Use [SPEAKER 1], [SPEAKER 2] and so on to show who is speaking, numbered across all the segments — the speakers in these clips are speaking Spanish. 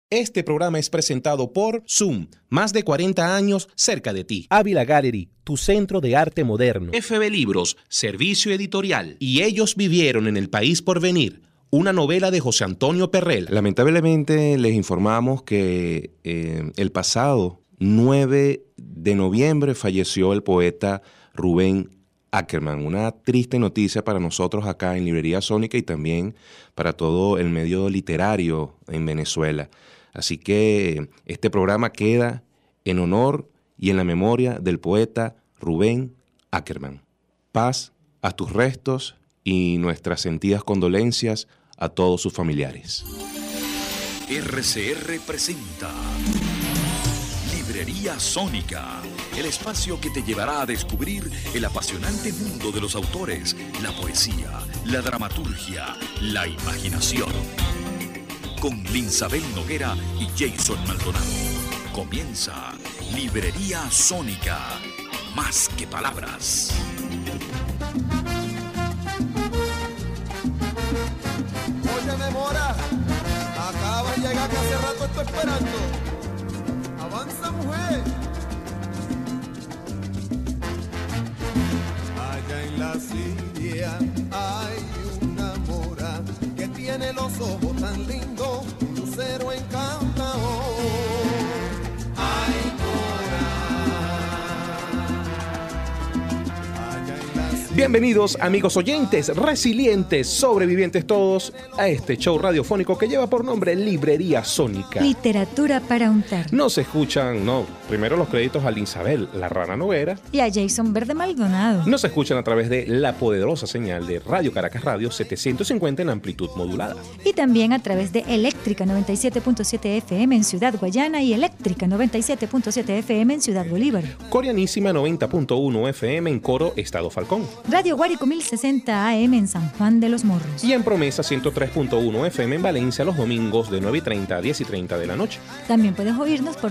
[SPEAKER 1] Este programa es presentado por Zoom, más de 40 años cerca de ti.
[SPEAKER 2] Ávila Gallery, tu centro de arte moderno.
[SPEAKER 1] FB Libros, servicio editorial. Y ellos vivieron en el país por venir, una novela de José Antonio Perrel.
[SPEAKER 3] Lamentablemente les informamos que el pasado 9 de noviembre falleció el poeta Rubén Ackerman. Una triste noticia para nosotros acá en Librería Sónica y también para todo el medio literario en Venezuela. Así que este programa queda en honor y en la memoria del poeta Rubén Ackerman. Paz a tus restos y nuestras sentidas condolencias a todos sus familiares.
[SPEAKER 4] RCR presenta Librería Sónica, el espacio que te llevará a descubrir el apasionante mundo de los autores, la poesía, la dramaturgia, la imaginación. Con Linsabel Noguera y Jason Maldonado. Comienza Librería Sónica, más que palabras.
[SPEAKER 5] Oye, Mora, acaba de llegar que hace rato estoy esperando. Avanza, mujer. Allá en la Siria hay una mora que tiene los ojos tan lindos, un lucero encantador. Ay,
[SPEAKER 2] Bienvenidos, amigos oyentes, resilientes, sobrevivientes todos, a este show radiofónico que lleva por nombre Librería Sónica.
[SPEAKER 6] Literatura para untar.
[SPEAKER 2] Nos escuchan, primero los créditos a Linsabel, la Rana Noguera.
[SPEAKER 6] Y a Jason Verde Maldonado.
[SPEAKER 2] Nos escuchan a través de la poderosa señal de Radio Caracas Radio 750 en amplitud modulada.
[SPEAKER 6] Y también a través de Eléctrica 97.7 FM en Ciudad Guayana y Eléctrica 97.7 FM en Ciudad Bolívar.
[SPEAKER 2] Coreanísima 90.1 FM en Coro, Estado Falcón.
[SPEAKER 6] Radio Guárico 1060 AM en San Juan de los Morros.
[SPEAKER 2] Y en Promesa 103.1 FM en Valencia los domingos de 9:30 a 10:30 de la noche.
[SPEAKER 6] También puedes oírnos por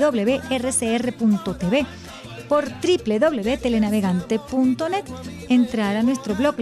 [SPEAKER 6] www.rcr.tv, por www.telenavegante.net, entrar a nuestro blog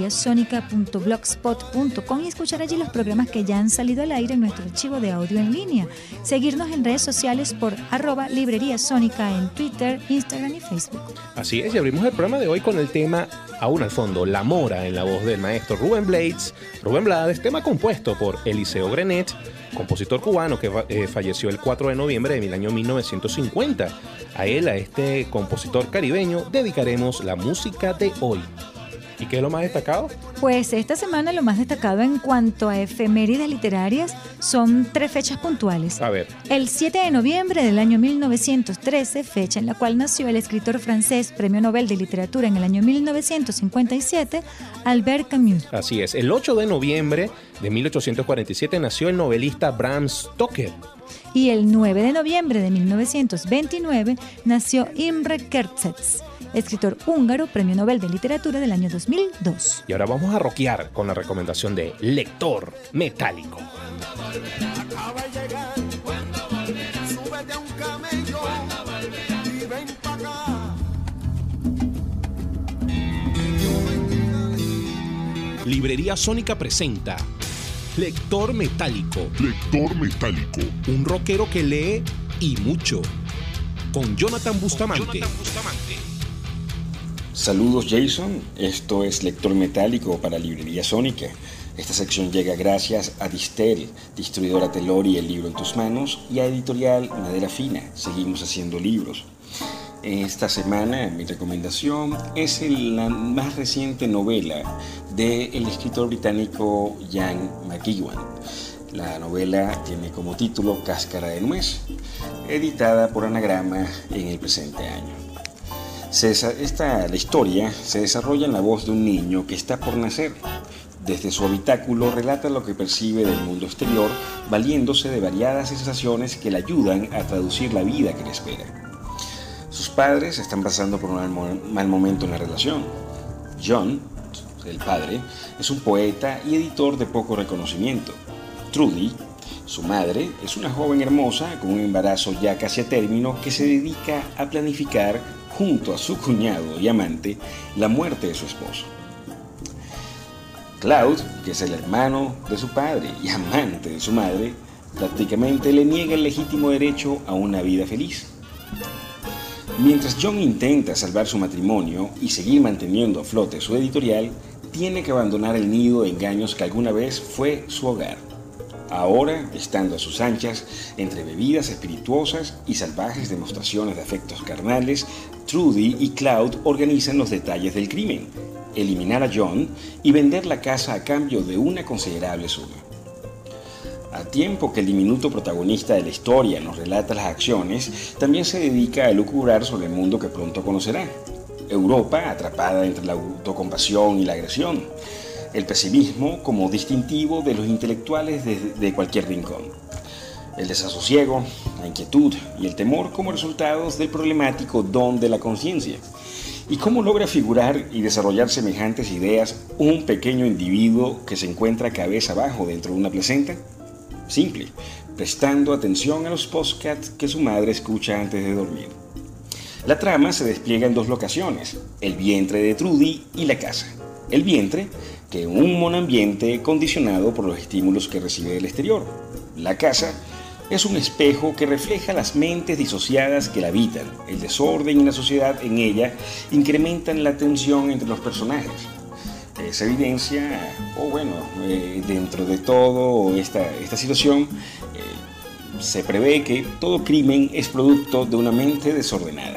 [SPEAKER 6] libreriasonica.blogspot.com y escuchar allí los programas que ya han salido al aire en nuestro archivo de audio en línea. Seguirnos en redes sociales por @libreriasónica en Twitter, Instagram y Facebook.
[SPEAKER 2] Así es, y abrimos el programa de hoy con el tema, aún al fondo, La Mora, en la voz del maestro Rubén Blades, tema compuesto por Eliseo Grenet, compositor cubano que falleció el 4 de noviembre del año 1950. A este compositor caribeño, dedicaremos la música de hoy. ¿Y qué es lo más destacado?
[SPEAKER 6] Pues esta semana lo más destacado en cuanto a efemérides literarias son 3 fechas puntuales.
[SPEAKER 2] A ver.
[SPEAKER 6] El 7 de noviembre del año 1913, fecha en la cual nació el escritor francés, Premio Nobel de Literatura en el año 1957, Albert Camus.
[SPEAKER 2] Así es. El 8 de noviembre de 1847 nació el novelista Bram Stoker.
[SPEAKER 6] Y el 9 de noviembre de 1929 nació Imre Kertész, escritor húngaro, Premio Nobel de Literatura del año 2002.
[SPEAKER 2] Y ahora vamos a rockear con la recomendación de Lector Metálico.
[SPEAKER 5] acaba de llegar. Súbete a un camello y ven para acá.
[SPEAKER 1] Librería Sónica presenta Lector Metálico.
[SPEAKER 7] Lector Metálico.
[SPEAKER 1] Un rockero que lee y mucho. Con Jonathan Bustamante.
[SPEAKER 8] Saludos, Jason. Esto es Lector Metálico para Librería Sónica. Esta sección llega gracias a Distel, distribuidora Telori, El Libro en Tus Manos, y a Editorial Madera Fina. Seguimos haciendo libros. Esta semana mi recomendación es la más reciente novela del escritor británico Ian McEwan. La novela tiene como título Cáscara de Nuez, editada por Anagrama en el presente año. La historia se desarrolla en la voz de un niño que está por nacer. Desde su habitáculo relata lo que percibe del mundo exterior, valiéndose de variadas sensaciones que le ayudan a traducir la vida que le espera. Sus padres están pasando por un mal momento en la relación. John, el padre, es un poeta y editor de poco reconocimiento. Trudy, su madre, es una joven hermosa con un embarazo ya casi a término que se dedica a planificar, junto a su cuñado y amante, la muerte de su esposo. Claude, que es el hermano de su padre y amante de su madre, Prácticamente le niega el legítimo derecho a una vida feliz. Mientras John intenta salvar su matrimonio y seguir manteniendo a flote su editorial, tiene que abandonar el nido de engaños que alguna vez fue su hogar. Ahora, estando a sus anchas, entre bebidas espirituosas y salvajes demostraciones de afectos carnales, Trudy y Cloud organizan los detalles del crimen: eliminar a John y vender la casa a cambio de una considerable suma. A tiempo que el diminuto protagonista de la historia nos relata las acciones, también se dedica a elucubrar sobre el mundo que pronto conocerá. Europa atrapada entre la autocompasión y la agresión. El pesimismo como distintivo de los intelectuales de cualquier rincón. El desasosiego, la inquietud y el temor como resultados del problemático don de la conciencia. ¿Y cómo logra figurar y desarrollar semejantes ideas un pequeño individuo que se encuentra cabeza abajo dentro de una placenta? Simple, prestando atención a los podcasts que su madre escucha antes de dormir. La trama se despliega en dos locaciones: el vientre de Trudy y la casa. El vientre, que es un monoambiente condicionado por los estímulos que recibe del exterior. La casa es un espejo que refleja las mentes disociadas que la habitan. El desorden y la sociedad en ella incrementan la tensión entre los personajes. Se evidencia, dentro de todo esta situación, se prevé que todo crimen es producto de una mente desordenada.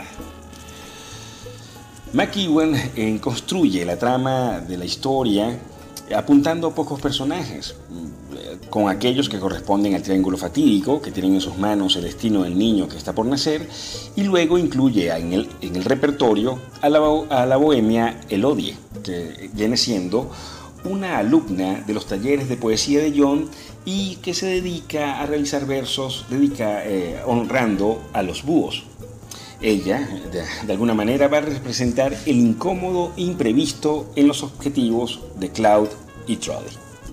[SPEAKER 8] McEwan construye la trama de la historia apuntando a pocos personajes, con aquellos que corresponden al triángulo fatídico, que tienen en sus manos el destino del niño que está por nacer, y luego incluye en el repertorio a la bohemia Elodie, que viene siendo una alumna de los talleres de poesía de John y que se dedica a realizar versos honrando a los búhos. Ella, de alguna manera, va a representar el incómodo imprevisto en los objetivos de Cloud y Trudy.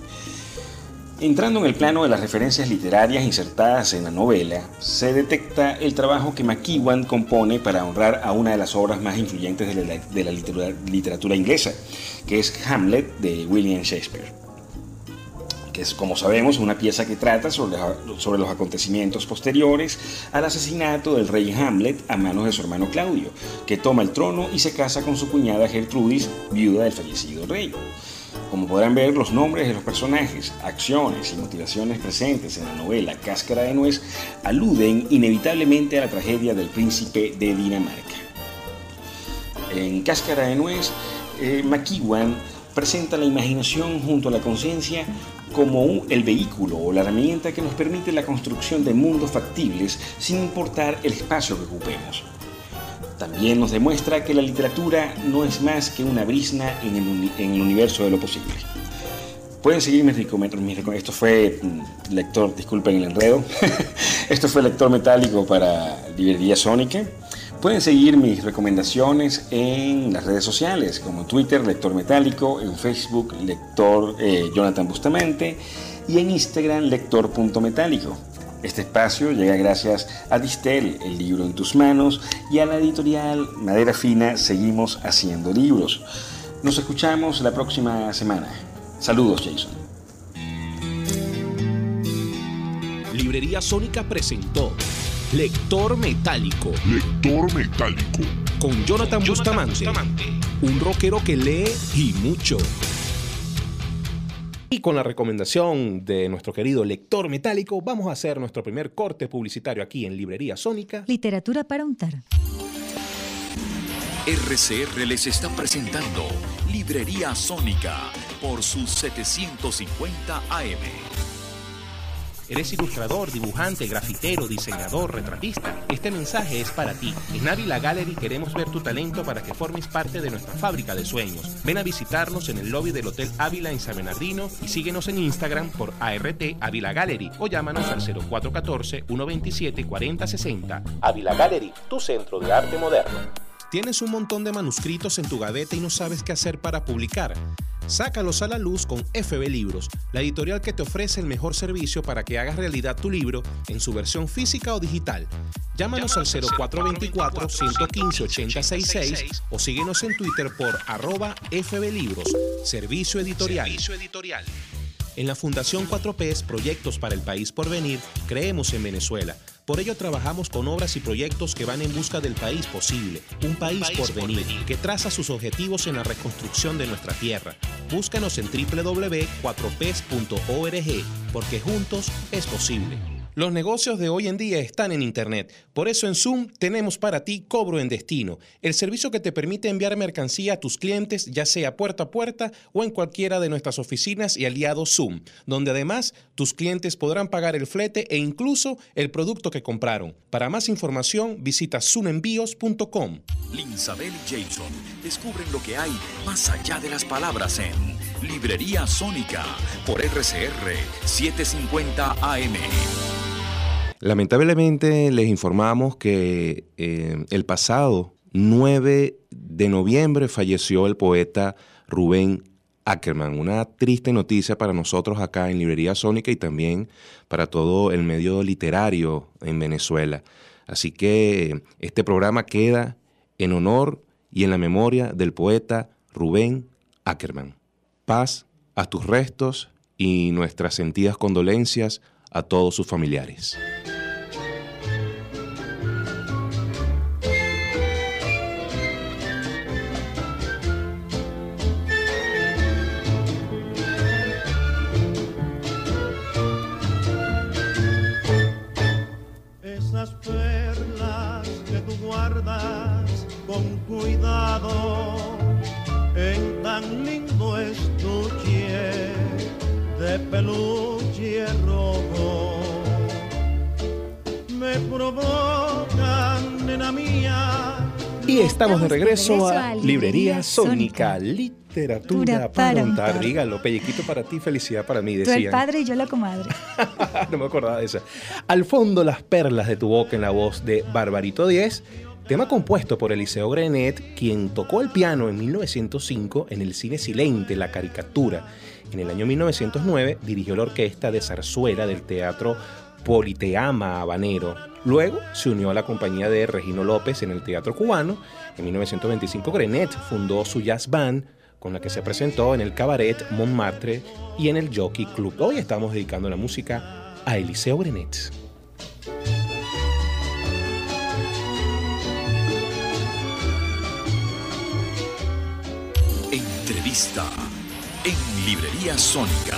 [SPEAKER 8] Entrando en el plano de las referencias literarias insertadas en la novela, se detecta el trabajo que McEwan compone para honrar a una de las obras más influyentes de la literatura inglesa, que es Hamlet de William Shakespeare, que es, como sabemos, una pieza que trata sobre los acontecimientos posteriores al asesinato del rey Hamlet a manos de su hermano Claudio, que toma el trono y se casa con su cuñada Gertrudis, viuda del fallecido rey. Como podrán ver, los nombres de los personajes, acciones y motivaciones presentes en la novela Cáscara de Nuez aluden inevitablemente a la tragedia del príncipe de Dinamarca. En Cáscara de Nuez, McEwan presenta la imaginación junto a la conciencia como el vehículo o la herramienta que nos permite la construcción de mundos factibles sin importar el espacio que ocupemos. También nos demuestra que la literatura no es más que una brizna en el universo de lo posible. Pueden seguirme, esto fue lector, disculpen el enredo, esto fue Lector Metálico para Librería Sónica. Pueden seguir mis recomendaciones en las redes sociales, como en Twitter, Lector Metálico, en Facebook, Lector Jonathan Bustamante, y en Instagram, Lector.metálico. Este espacio llega gracias a Distel, el libro en tus manos, y a la editorial Madera Fina, Seguimos Haciendo Libros. Nos escuchamos la próxima semana. Saludos, Jason.
[SPEAKER 1] Librería Sónica presentó Lector Metálico.
[SPEAKER 7] Lector Metálico.
[SPEAKER 1] Con Jonathan Bustamante. Un rockero que lee y mucho.
[SPEAKER 2] Y con la recomendación de nuestro querido Lector Metálico, vamos a hacer nuestro primer corte publicitario aquí en Librería Sónica.
[SPEAKER 6] Literatura para untar.
[SPEAKER 4] RCR les está presentando Librería Sónica por sus 750 AM.
[SPEAKER 2] ¿Eres ilustrador, dibujante, grafitero, diseñador, retratista? Este mensaje es para ti. En Ávila Gallery queremos ver tu talento para que formes parte de nuestra fábrica de sueños. Ven a visitarnos en el lobby del Hotel Ávila en San Bernardino y síguenos en Instagram por ART Ávila Gallery o llámanos al 0414-127-4060. Ávila Gallery, tu centro de arte moderno. ¿Tienes un montón de manuscritos en tu gaveta y no sabes qué hacer para publicar? Sácalos a la luz con FB Libros, la editorial que te ofrece el mejor servicio para que hagas realidad tu libro en su versión física o digital. Llámanos al 0424-115-8066 o síguenos en Twitter por @FB Libros, Servicio Editorial.
[SPEAKER 1] En la Fundación 4Ps Proyectos para el País por Venir, creemos en Venezuela. Por ello trabajamos con obras y proyectos que van en busca del país posible, un país por venir, que traza sus objetivos en la reconstrucción de nuestra tierra. Búscanos en www.4ps.org, porque juntos es posible. Los negocios de hoy en día están en Internet. Por eso en Zoom tenemos para ti Cobro en Destino, el servicio que te permite enviar mercancía a tus clientes, ya sea puerta a puerta o en cualquiera de nuestras oficinas y aliados Zoom, donde además tus clientes podrán pagar el flete e incluso el producto que compraron. Para más información, visita zoomenvíos.com.
[SPEAKER 4] Linsabel y Jason descubren lo que hay más allá de las palabras en Librería Sónica por RCR 750 AM.
[SPEAKER 3] Lamentablemente les informamos que el pasado 9 de noviembre falleció el poeta Rubén Ackerman. Una triste noticia para nosotros acá en Librería Sónica y también para todo el medio literario en Venezuela. Así que este programa queda en honor y en la memoria del poeta Rubén Ackerman. Paz a tus restos y nuestras sentidas condolencias a todos sus familiares.
[SPEAKER 5] Esas perlas que tú guardas con cuidado en tan lindo estuche de peluche rojo me provocan, nena mía.
[SPEAKER 2] Y estamos de regreso a
[SPEAKER 6] Librería
[SPEAKER 2] Librería Sónica,
[SPEAKER 6] Sónica.
[SPEAKER 2] literatura para untar. Dígalo, pellequito para ti, felicidad para mí,
[SPEAKER 6] Tú el
[SPEAKER 2] decían.
[SPEAKER 6] padre y yo la comadre.
[SPEAKER 2] No me acordaba de esa. Al fondo, las perlas de tu boca en la voz de Barbarito 10, tema compuesto por Eliseo Grenet, quien tocó el piano en 1905 en el cine Silente, La Caricatura. En el año 1909 dirigió la orquesta de zarzuela del Teatro Politeama Habanero. Luego se unió a la compañía de Regino López en el Teatro Cubano. En 1925 Grenet fundó su jazz band, con la que se presentó en el Cabaret Montmartre y en el Jockey Club. Hoy estamos dedicando la música a Eliseo Grenet.
[SPEAKER 4] Entrevista en Librería Sónica.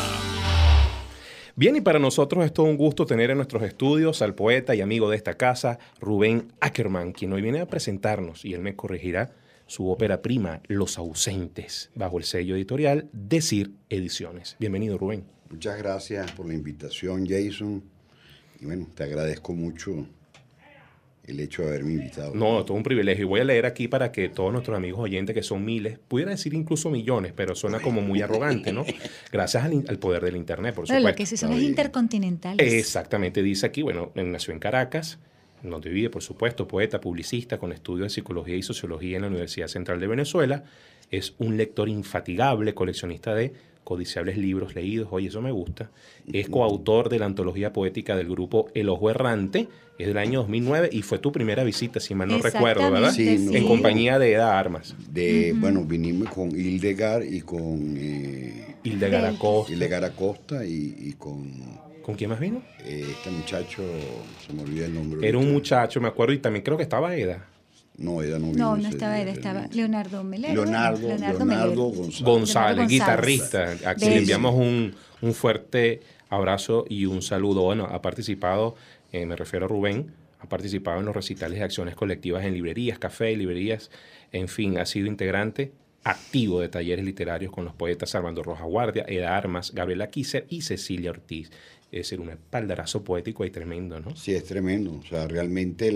[SPEAKER 2] Bien, y para nosotros es todo un gusto tener en nuestros estudios al poeta y amigo de esta casa, Rubén Ackerman, quien hoy viene a presentarnos, y él me corregirá, su ópera prima, Los Ausentes, bajo el sello editorial Decir Ediciones. Bienvenido, Rubén.
[SPEAKER 9] Muchas gracias por la invitación, Jason. Y bueno, te agradezco mucho el hecho de haberme invitado.
[SPEAKER 2] No, todo un privilegio. Y voy a leer aquí para que todos nuestros amigos oyentes, que son miles, pudiera decir incluso millones, pero suena como muy arrogante, ¿no? Gracias al poder del Internet, por
[SPEAKER 6] Pero
[SPEAKER 2] supuesto.
[SPEAKER 6] lo que sí son es intercontinentales.
[SPEAKER 2] Exactamente, dice aquí, bueno, nació en Caracas, donde vive, por supuesto, poeta, publicista, con estudios de psicología y sociología en la Universidad Central de Venezuela. Es un lector infatigable, coleccionista de codiciables libros leídos. Oye, eso me gusta. Es coautor de la antología poética del grupo El Ojo Errante. Es del año 2009 y fue tu primera visita, si mal no recuerdo, ¿verdad?
[SPEAKER 9] Sí,
[SPEAKER 2] En compañía de Eda Armas.
[SPEAKER 9] Bueno, vinimos con Hildegard y con
[SPEAKER 2] Hildegard Acosta.
[SPEAKER 9] Hildegard Acosta y con
[SPEAKER 2] ¿Con quién más vino?
[SPEAKER 9] este muchacho, se me olvida el nombre.
[SPEAKER 2] Era un
[SPEAKER 9] ahorita.
[SPEAKER 2] muchacho, me acuerdo, y también creo que estaba Eda.
[SPEAKER 9] No, Eda no vino.
[SPEAKER 6] No, no
[SPEAKER 9] ese
[SPEAKER 6] estaba
[SPEAKER 9] día,
[SPEAKER 6] él,
[SPEAKER 9] ese
[SPEAKER 6] estaba
[SPEAKER 9] día.
[SPEAKER 6] Leonardo Melero.
[SPEAKER 9] Leonardo
[SPEAKER 6] Melero.
[SPEAKER 2] González,
[SPEAKER 6] González.
[SPEAKER 2] guitarrista, a quien le enviamos un fuerte abrazo y un saludo. Bueno, ha participado, me refiero a Rubén, ha participado en los recitales de acciones colectivas en librerías, cafés, librerías, en fin, ha sido integrante activo de talleres literarios con los poetas Armando Rojas Guardia, Eda Armas, Gabriela Kisser y Cecilia Ortiz. Es decir, un espaldarazo poético y tremendo, ¿no?
[SPEAKER 9] Sí, es tremendo. O sea, realmente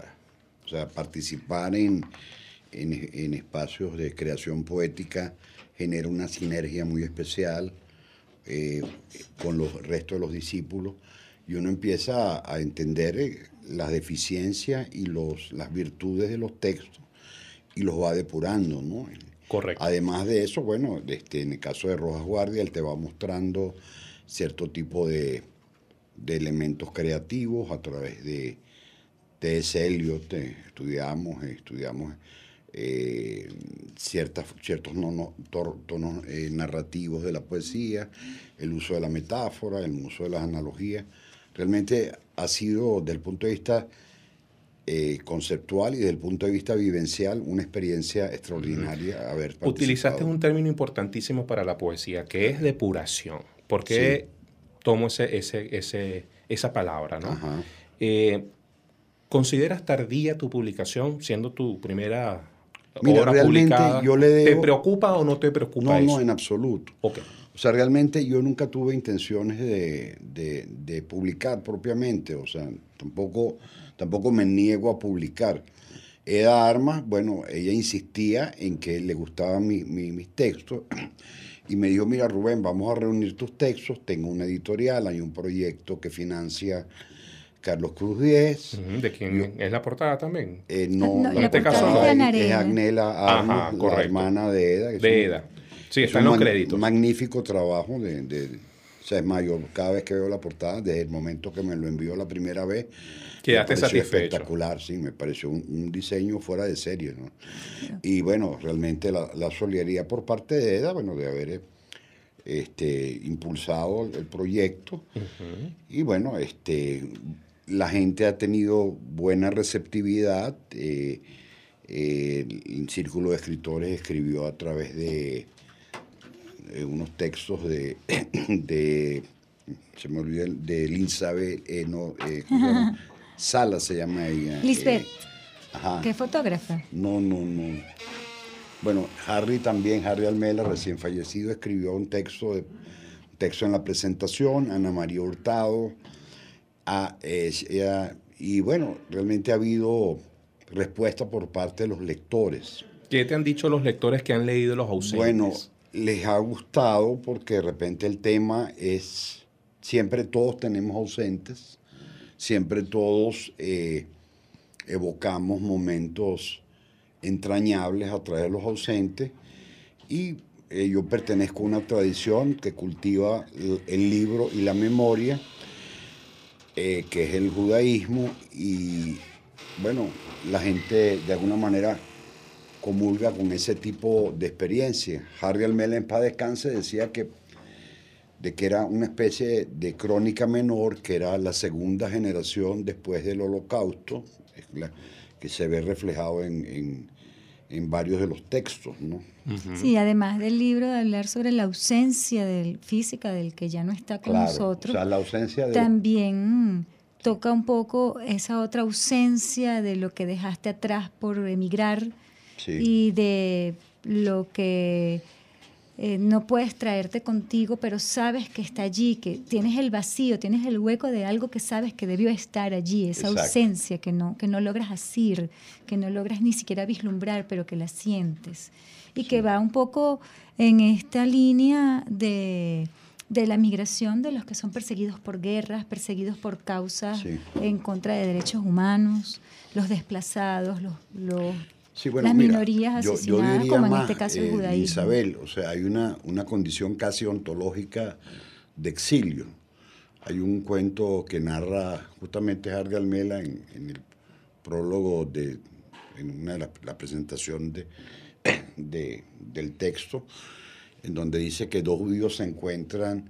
[SPEAKER 9] participar en espacios de creación poética genera una sinergia muy especial con los restos de los discípulos y uno empieza a entender las deficiencias y las virtudes de los textos y los va depurando, ¿no?
[SPEAKER 2] Correcto.
[SPEAKER 9] Además de eso, bueno, en el caso de Rojas Guardia, él te va mostrando cierto tipo de elementos creativos a través de T.S. Eliot. Estudiamos ciertos tonos narrativos de la poesía, el uso de la metáfora, el uso de las analogías. Realmente ha sido, desde el punto de vista conceptual y desde el punto de vista vivencial, una experiencia extraordinaria haber participado.
[SPEAKER 2] Utilizaste un término importantísimo para la poesía, que es depuración. ¿Por qué tomo esa palabra, ¿no?
[SPEAKER 9] Ajá.
[SPEAKER 2] ¿Consideras tardía tu publicación, siendo tu primera
[SPEAKER 9] Mira,
[SPEAKER 2] obra
[SPEAKER 9] realmente
[SPEAKER 2] publicada?
[SPEAKER 9] yo le debo...
[SPEAKER 2] ¿Te preocupa o no te preocupa eso?
[SPEAKER 9] No, en absoluto.
[SPEAKER 2] Okay.
[SPEAKER 9] O sea, realmente yo nunca tuve intenciones de publicar propiamente, o sea, tampoco me niego a publicar. Eda Armas, bueno, ella insistía en que le gustaban mis textos y me dijo, mira Rubén, vamos a reunir tus textos, tengo una editorial, hay un proyecto que financia Carlos Cruz Diez.
[SPEAKER 2] ¿De quién es la portada también?
[SPEAKER 9] No,
[SPEAKER 2] en este caso no.
[SPEAKER 9] Es Agnela Armas, la hermana de Eda.
[SPEAKER 2] De Eda. Sí, está en los créditos.
[SPEAKER 9] Magnífico trabajo o sea, es más, yo cada vez que veo la portada, desde el momento que me lo envió la primera vez,
[SPEAKER 2] quedaste satisfecho.
[SPEAKER 9] Espectacular, sí, me pareció un diseño fuera de serie, ¿no? Y bueno, realmente la solidaridad por parte de Eda, bueno, de haber impulsado el proyecto. Y bueno, la gente ha tenido buena receptividad. El Círculo de Escritores escribió a través de unos textos se me olvidó, de Elizabeth, Sala se llama ella.
[SPEAKER 6] Lisbeth,
[SPEAKER 9] ajá.
[SPEAKER 6] ¿qué fotógrafa?
[SPEAKER 9] No. Bueno, Harry Almela, recién fallecido, escribió un texto en la presentación, Ana María Hurtado, y bueno, realmente ha habido respuesta por parte de los lectores.
[SPEAKER 2] ¿Qué te han dicho los lectores que han leído Los Ausentes?
[SPEAKER 9] Bueno, les ha gustado porque de repente el tema es, siempre todos tenemos ausentes, siempre todos evocamos momentos entrañables a través de los ausentes y yo pertenezco a una tradición que cultiva el libro y la memoria, que es el judaísmo, y bueno, la gente de alguna manera comulga con ese tipo de experiencia. Harry Almela, en paz descanse, decía que era una especie de crónica menor, que era la segunda generación después del Holocausto, que se ve reflejado en varios de los textos, ¿no?
[SPEAKER 6] Sí, además del libro de hablar sobre la ausencia física del que ya no está con nosotros,
[SPEAKER 9] o sea, la ausencia
[SPEAKER 6] también toca un poco esa otra ausencia de lo que dejaste atrás por emigrar, sí, y de lo que no puedes traerte contigo, pero sabes que está allí, que tienes el vacío, tienes el hueco de algo que sabes que debió estar allí, esa Exacto. ausencia que no logras asir, que no logras ni siquiera vislumbrar, pero que la sientes. Y sí, que va un poco en esta línea de la migración de los que son perseguidos por guerras, perseguidos por causas sí. en contra de derechos humanos, los desplazados,
[SPEAKER 9] sí, bueno,
[SPEAKER 6] las
[SPEAKER 9] mira,
[SPEAKER 6] minorías asesinadas,
[SPEAKER 9] yo
[SPEAKER 6] como
[SPEAKER 9] más,
[SPEAKER 6] en este caso el judaísmo.
[SPEAKER 9] Isabel, o sea, hay una condición casi ontológica de exilio. Hay un cuento que narra justamente Harry Almela en el prólogo en una de la presentación del texto, en donde dice que dos judíos se encuentran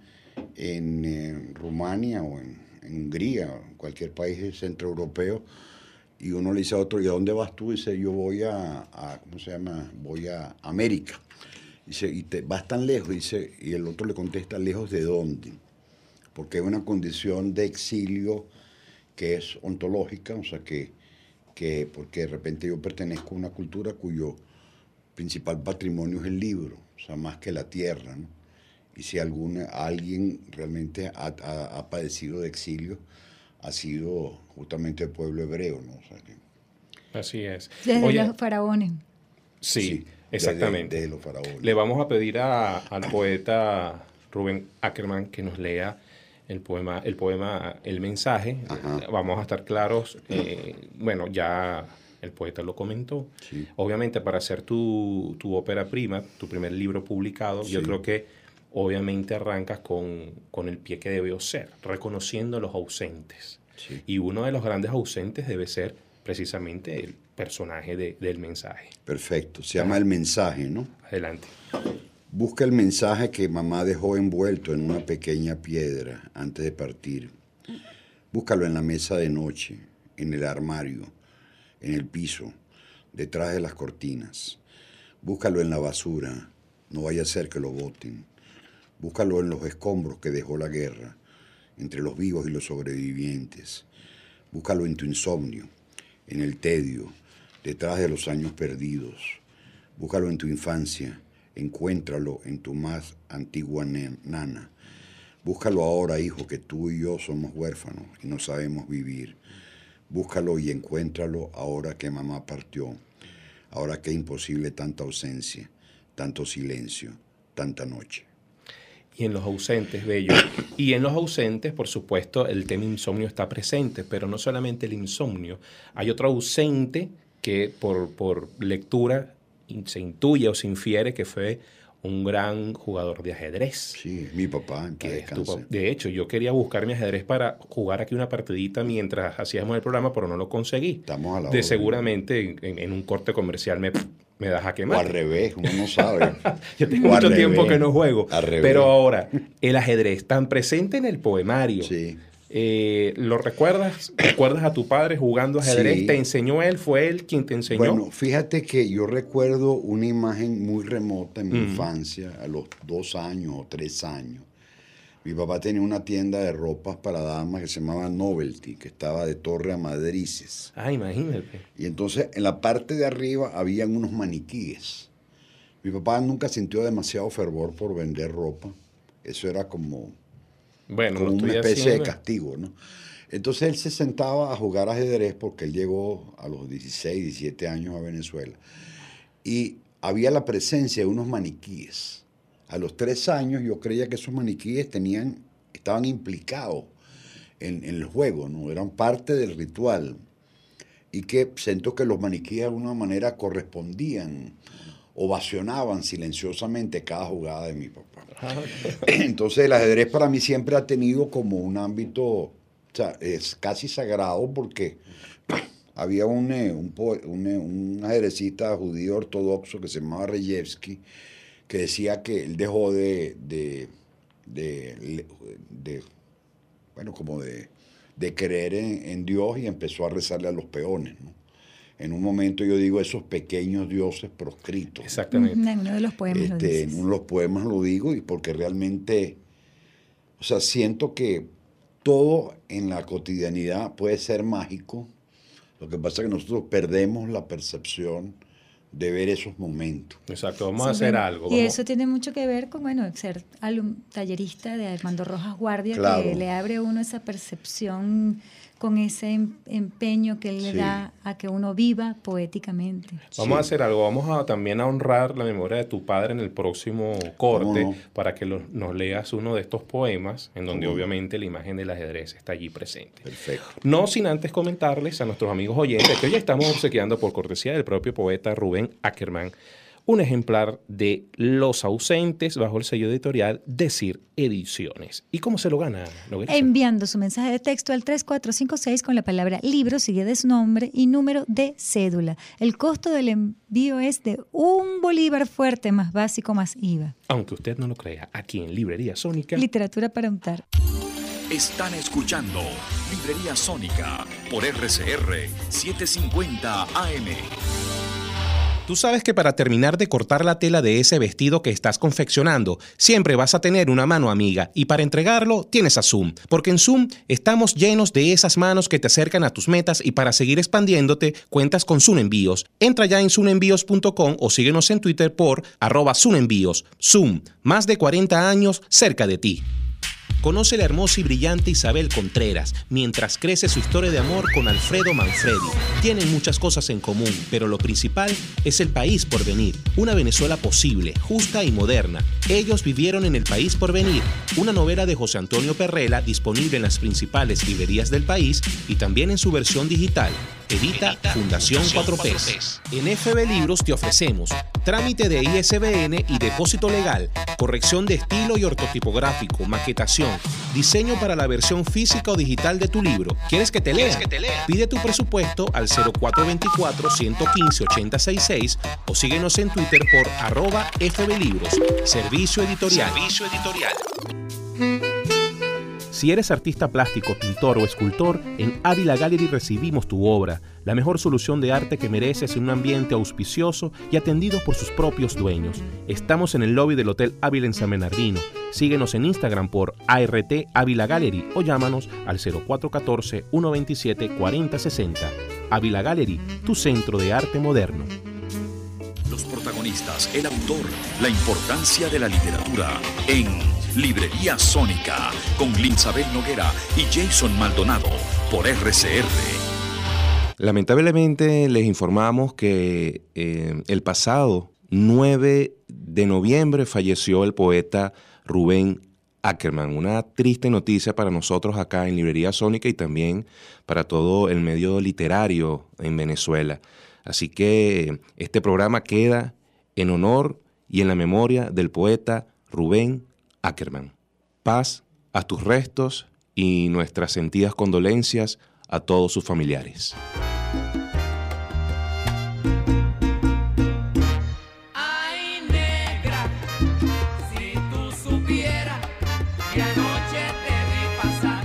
[SPEAKER 9] en Rumania o en Hungría, o en cualquier país centroeuropeo, y uno le dice a otro, ¿y a dónde vas tú? Dice, yo voy ¿cómo se llama? Voy a América. Dice, ¿y vas tan lejos? Dice, y el otro le contesta, ¿lejos de dónde? Porque es una condición de exilio que es ontológica, o sea, porque de repente yo pertenezco a una cultura cuyo principal patrimonio es el libro, o sea, más que la tierra, ¿no? Y si alguien realmente ha padecido de exilio, ha sido justamente el pueblo hebreo, ¿no? O sea
[SPEAKER 2] así es.
[SPEAKER 6] Desde los faraones.
[SPEAKER 2] Sí, exactamente.
[SPEAKER 9] Desde los faraones.
[SPEAKER 2] Le vamos a pedir al poeta Rubén Ackerman que nos lea el poema El Mensaje. Ajá. Vamos a estar claros. Bueno, ya el poeta lo comentó. Sí. Obviamente, para hacer tu ópera prima, tu primer libro publicado, sí, yo creo que obviamente arrancas con el pie que debió ser, reconociendo a los ausentes. Sí. Y uno de los grandes ausentes debe ser precisamente el personaje del mensaje.
[SPEAKER 9] Perfecto. Se llama El Mensaje, ¿no?
[SPEAKER 2] Adelante.
[SPEAKER 9] Busca el mensaje que mamá dejó envuelto en una pequeña piedra antes de partir. Búscalo en la mesa de noche, en el armario, en el piso, detrás de las cortinas. Búscalo en la basura, no vaya a ser que lo boten. Búscalo en los escombros que dejó la guerra, entre los vivos y los sobrevivientes. Búscalo en tu insomnio, en el tedio, detrás de los años perdidos. Búscalo en tu infancia, encuéntralo en tu más antigua nana. Búscalo ahora, hijo, que tú y yo somos huérfanos y no sabemos vivir. Búscalo y encuéntralo ahora que mamá partió. Ahora que es imposible tanta ausencia, tanto silencio, tanta noche.
[SPEAKER 2] Y en los ausentes, Bello. Y en los ausentes, por supuesto, el tema insomnio está presente, pero no solamente el insomnio. Hay otro ausente que por lectura se intuye o se infiere que fue un gran jugador de ajedrez.
[SPEAKER 9] Sí, mi papá, en paz descanse.
[SPEAKER 2] De hecho, yo quería buscar mi ajedrez para jugar aquí una partidita mientras hacíamos el programa, pero no lo conseguí.
[SPEAKER 9] Estamos a la hora.
[SPEAKER 2] Seguramente en un corte comercial me das a quemar.
[SPEAKER 9] O al revés, uno no sabe.
[SPEAKER 2] Yo tengo mucho tiempo que no juego.
[SPEAKER 9] Al revés.
[SPEAKER 2] Pero ahora, el ajedrez tan presente en el poemario.
[SPEAKER 9] Sí.
[SPEAKER 2] ¿Lo recuerdas? ¿Recuerdas a tu padre jugando ajedrez?
[SPEAKER 9] Sí.
[SPEAKER 2] ¿Te enseñó él? ¿Fue él quien te enseñó?
[SPEAKER 9] Bueno, fíjate que yo recuerdo una imagen muy remota en mi infancia, a los 2 años o 3 años. Mi papá tenía una tienda de ropas para damas que se llamaba Novelty, que estaba de Torre a Madrices.
[SPEAKER 2] Ah, imagínate.
[SPEAKER 9] Y entonces en la parte de arriba habían unos maniquíes. Mi papá nunca sintió demasiado fervor por vender ropa. Eso era como una especie de castigo, ¿no? Entonces él se sentaba a jugar ajedrez porque él llegó a los 16, 17 años a Venezuela. Y había la presencia de unos maniquíes. A los 3 años yo creía que esos maniquíes estaban implicados en el juego, ¿no? Eran parte del ritual. Y que siento que los maniquíes de alguna manera correspondían, ovacionaban silenciosamente cada jugada de mi papá. Entonces el ajedrez para mí siempre ha tenido como un ámbito, o sea, es casi sagrado porque había un ajedrecista judío ortodoxo que se llamaba Rejewski, que decía que él dejó de creer en Dios y empezó a rezarle a los peones, ¿no? En un momento yo digo esos pequeños dioses proscritos.
[SPEAKER 2] Exactamente.
[SPEAKER 6] En uno de los poemas lo dices.
[SPEAKER 9] En uno de los poemas lo digo y porque realmente, o sea, siento que todo en la cotidianidad puede ser mágico. Lo que pasa es que nosotros perdemos la percepción de ver esos momentos.
[SPEAKER 2] Exacto, vamos a hacer algo.
[SPEAKER 6] Y eso tiene mucho que ver con, ser tallerista de Armando Rojas Guardia,
[SPEAKER 9] claro,
[SPEAKER 6] que le abre a uno esa percepción con ese empeño que él le da a que uno viva poéticamente.
[SPEAKER 2] Vamos a hacer algo, vamos también a honrar la memoria de tu padre en el próximo corte, para que nos leas uno de estos poemas, en donde obviamente la imagen del ajedrez está allí presente.
[SPEAKER 9] Perfecto.
[SPEAKER 2] No sin antes comentarles a nuestros amigos oyentes que hoy estamos obsequiando por cortesía del propio poeta Rubén Ackerman un ejemplar de Los Ausentes bajo el sello editorial Decir Ediciones. ¿Y cómo se lo gana, Noguera?
[SPEAKER 6] Enviando su mensaje de texto al 3456 con la palabra libro, seguida de su nombre y número de cédula. El costo del envío es de $1 fuerte, más básico, más IVA.
[SPEAKER 2] Aunque usted no lo crea, aquí en Librería Sónica.
[SPEAKER 6] Literatura para untar.
[SPEAKER 4] Están escuchando Librería Sónica por RCR 750 AM.
[SPEAKER 1] Tú sabes que para terminar de cortar la tela de ese vestido que estás confeccionando, siempre vas a tener una mano amiga y para entregarlo tienes a Zoom, porque en Zoom estamos llenos de esas manos que te acercan a tus metas y para seguir expandiéndote cuentas con Zoom Envíos. Entra ya en zoomenvíos.com o síguenos en Twitter por @ZoomEnvíos. Zoom, más de 40 años cerca de ti. Conoce la hermosa y brillante Isabel Contreras mientras crece su historia de amor con Alfredo Manfredi. Tienen muchas cosas en común, pero lo principal es el país por venir. Una Venezuela posible, justa y moderna. Ellos vivieron en El País por Venir, una novela de José Antonio Perrela disponible en las principales librerías del país y también en su versión digital. Edita Fundación 4Ps. En FB Libros te ofrecemos trámite de ISBN y depósito legal, corrección de estilo y ortotipográfico, maquetación, diseño para la versión física o digital de tu libro. ¿Quieres que te lea? Pide tu presupuesto al 0424-115-8066 o síguenos en Twitter por @FBLibros. Servicio editorial.
[SPEAKER 2] Si eres artista plástico, pintor o escultor, en Ávila Gallery recibimos tu obra, la mejor solución de arte que mereces en un ambiente auspicioso y atendido por sus propios dueños. Estamos en el lobby del Hotel Ávila en San Bernardino. Síguenos en Instagram por ART Ávila Gallery o llámanos al 0414-127-4060. Ávila Gallery, tu centro de arte moderno.
[SPEAKER 4] Los protagonistas, el autor, la importancia de la literatura en Librería Sónica con Linsabel Noguera y Jason Maldonado por RCR.
[SPEAKER 3] Lamentablemente les informamos que el pasado 9 de noviembre falleció el poeta Rubén Ackerman. Una triste noticia para nosotros acá en Librería Sónica y también para todo el medio literario en Venezuela. Así que este programa queda en honor y en la memoria del poeta Rubén Ackerman. Paz a tus restos y nuestras sentidas condolencias a todos sus familiares.
[SPEAKER 10] Ay, negra, si tú supieras que anoche te vi pasar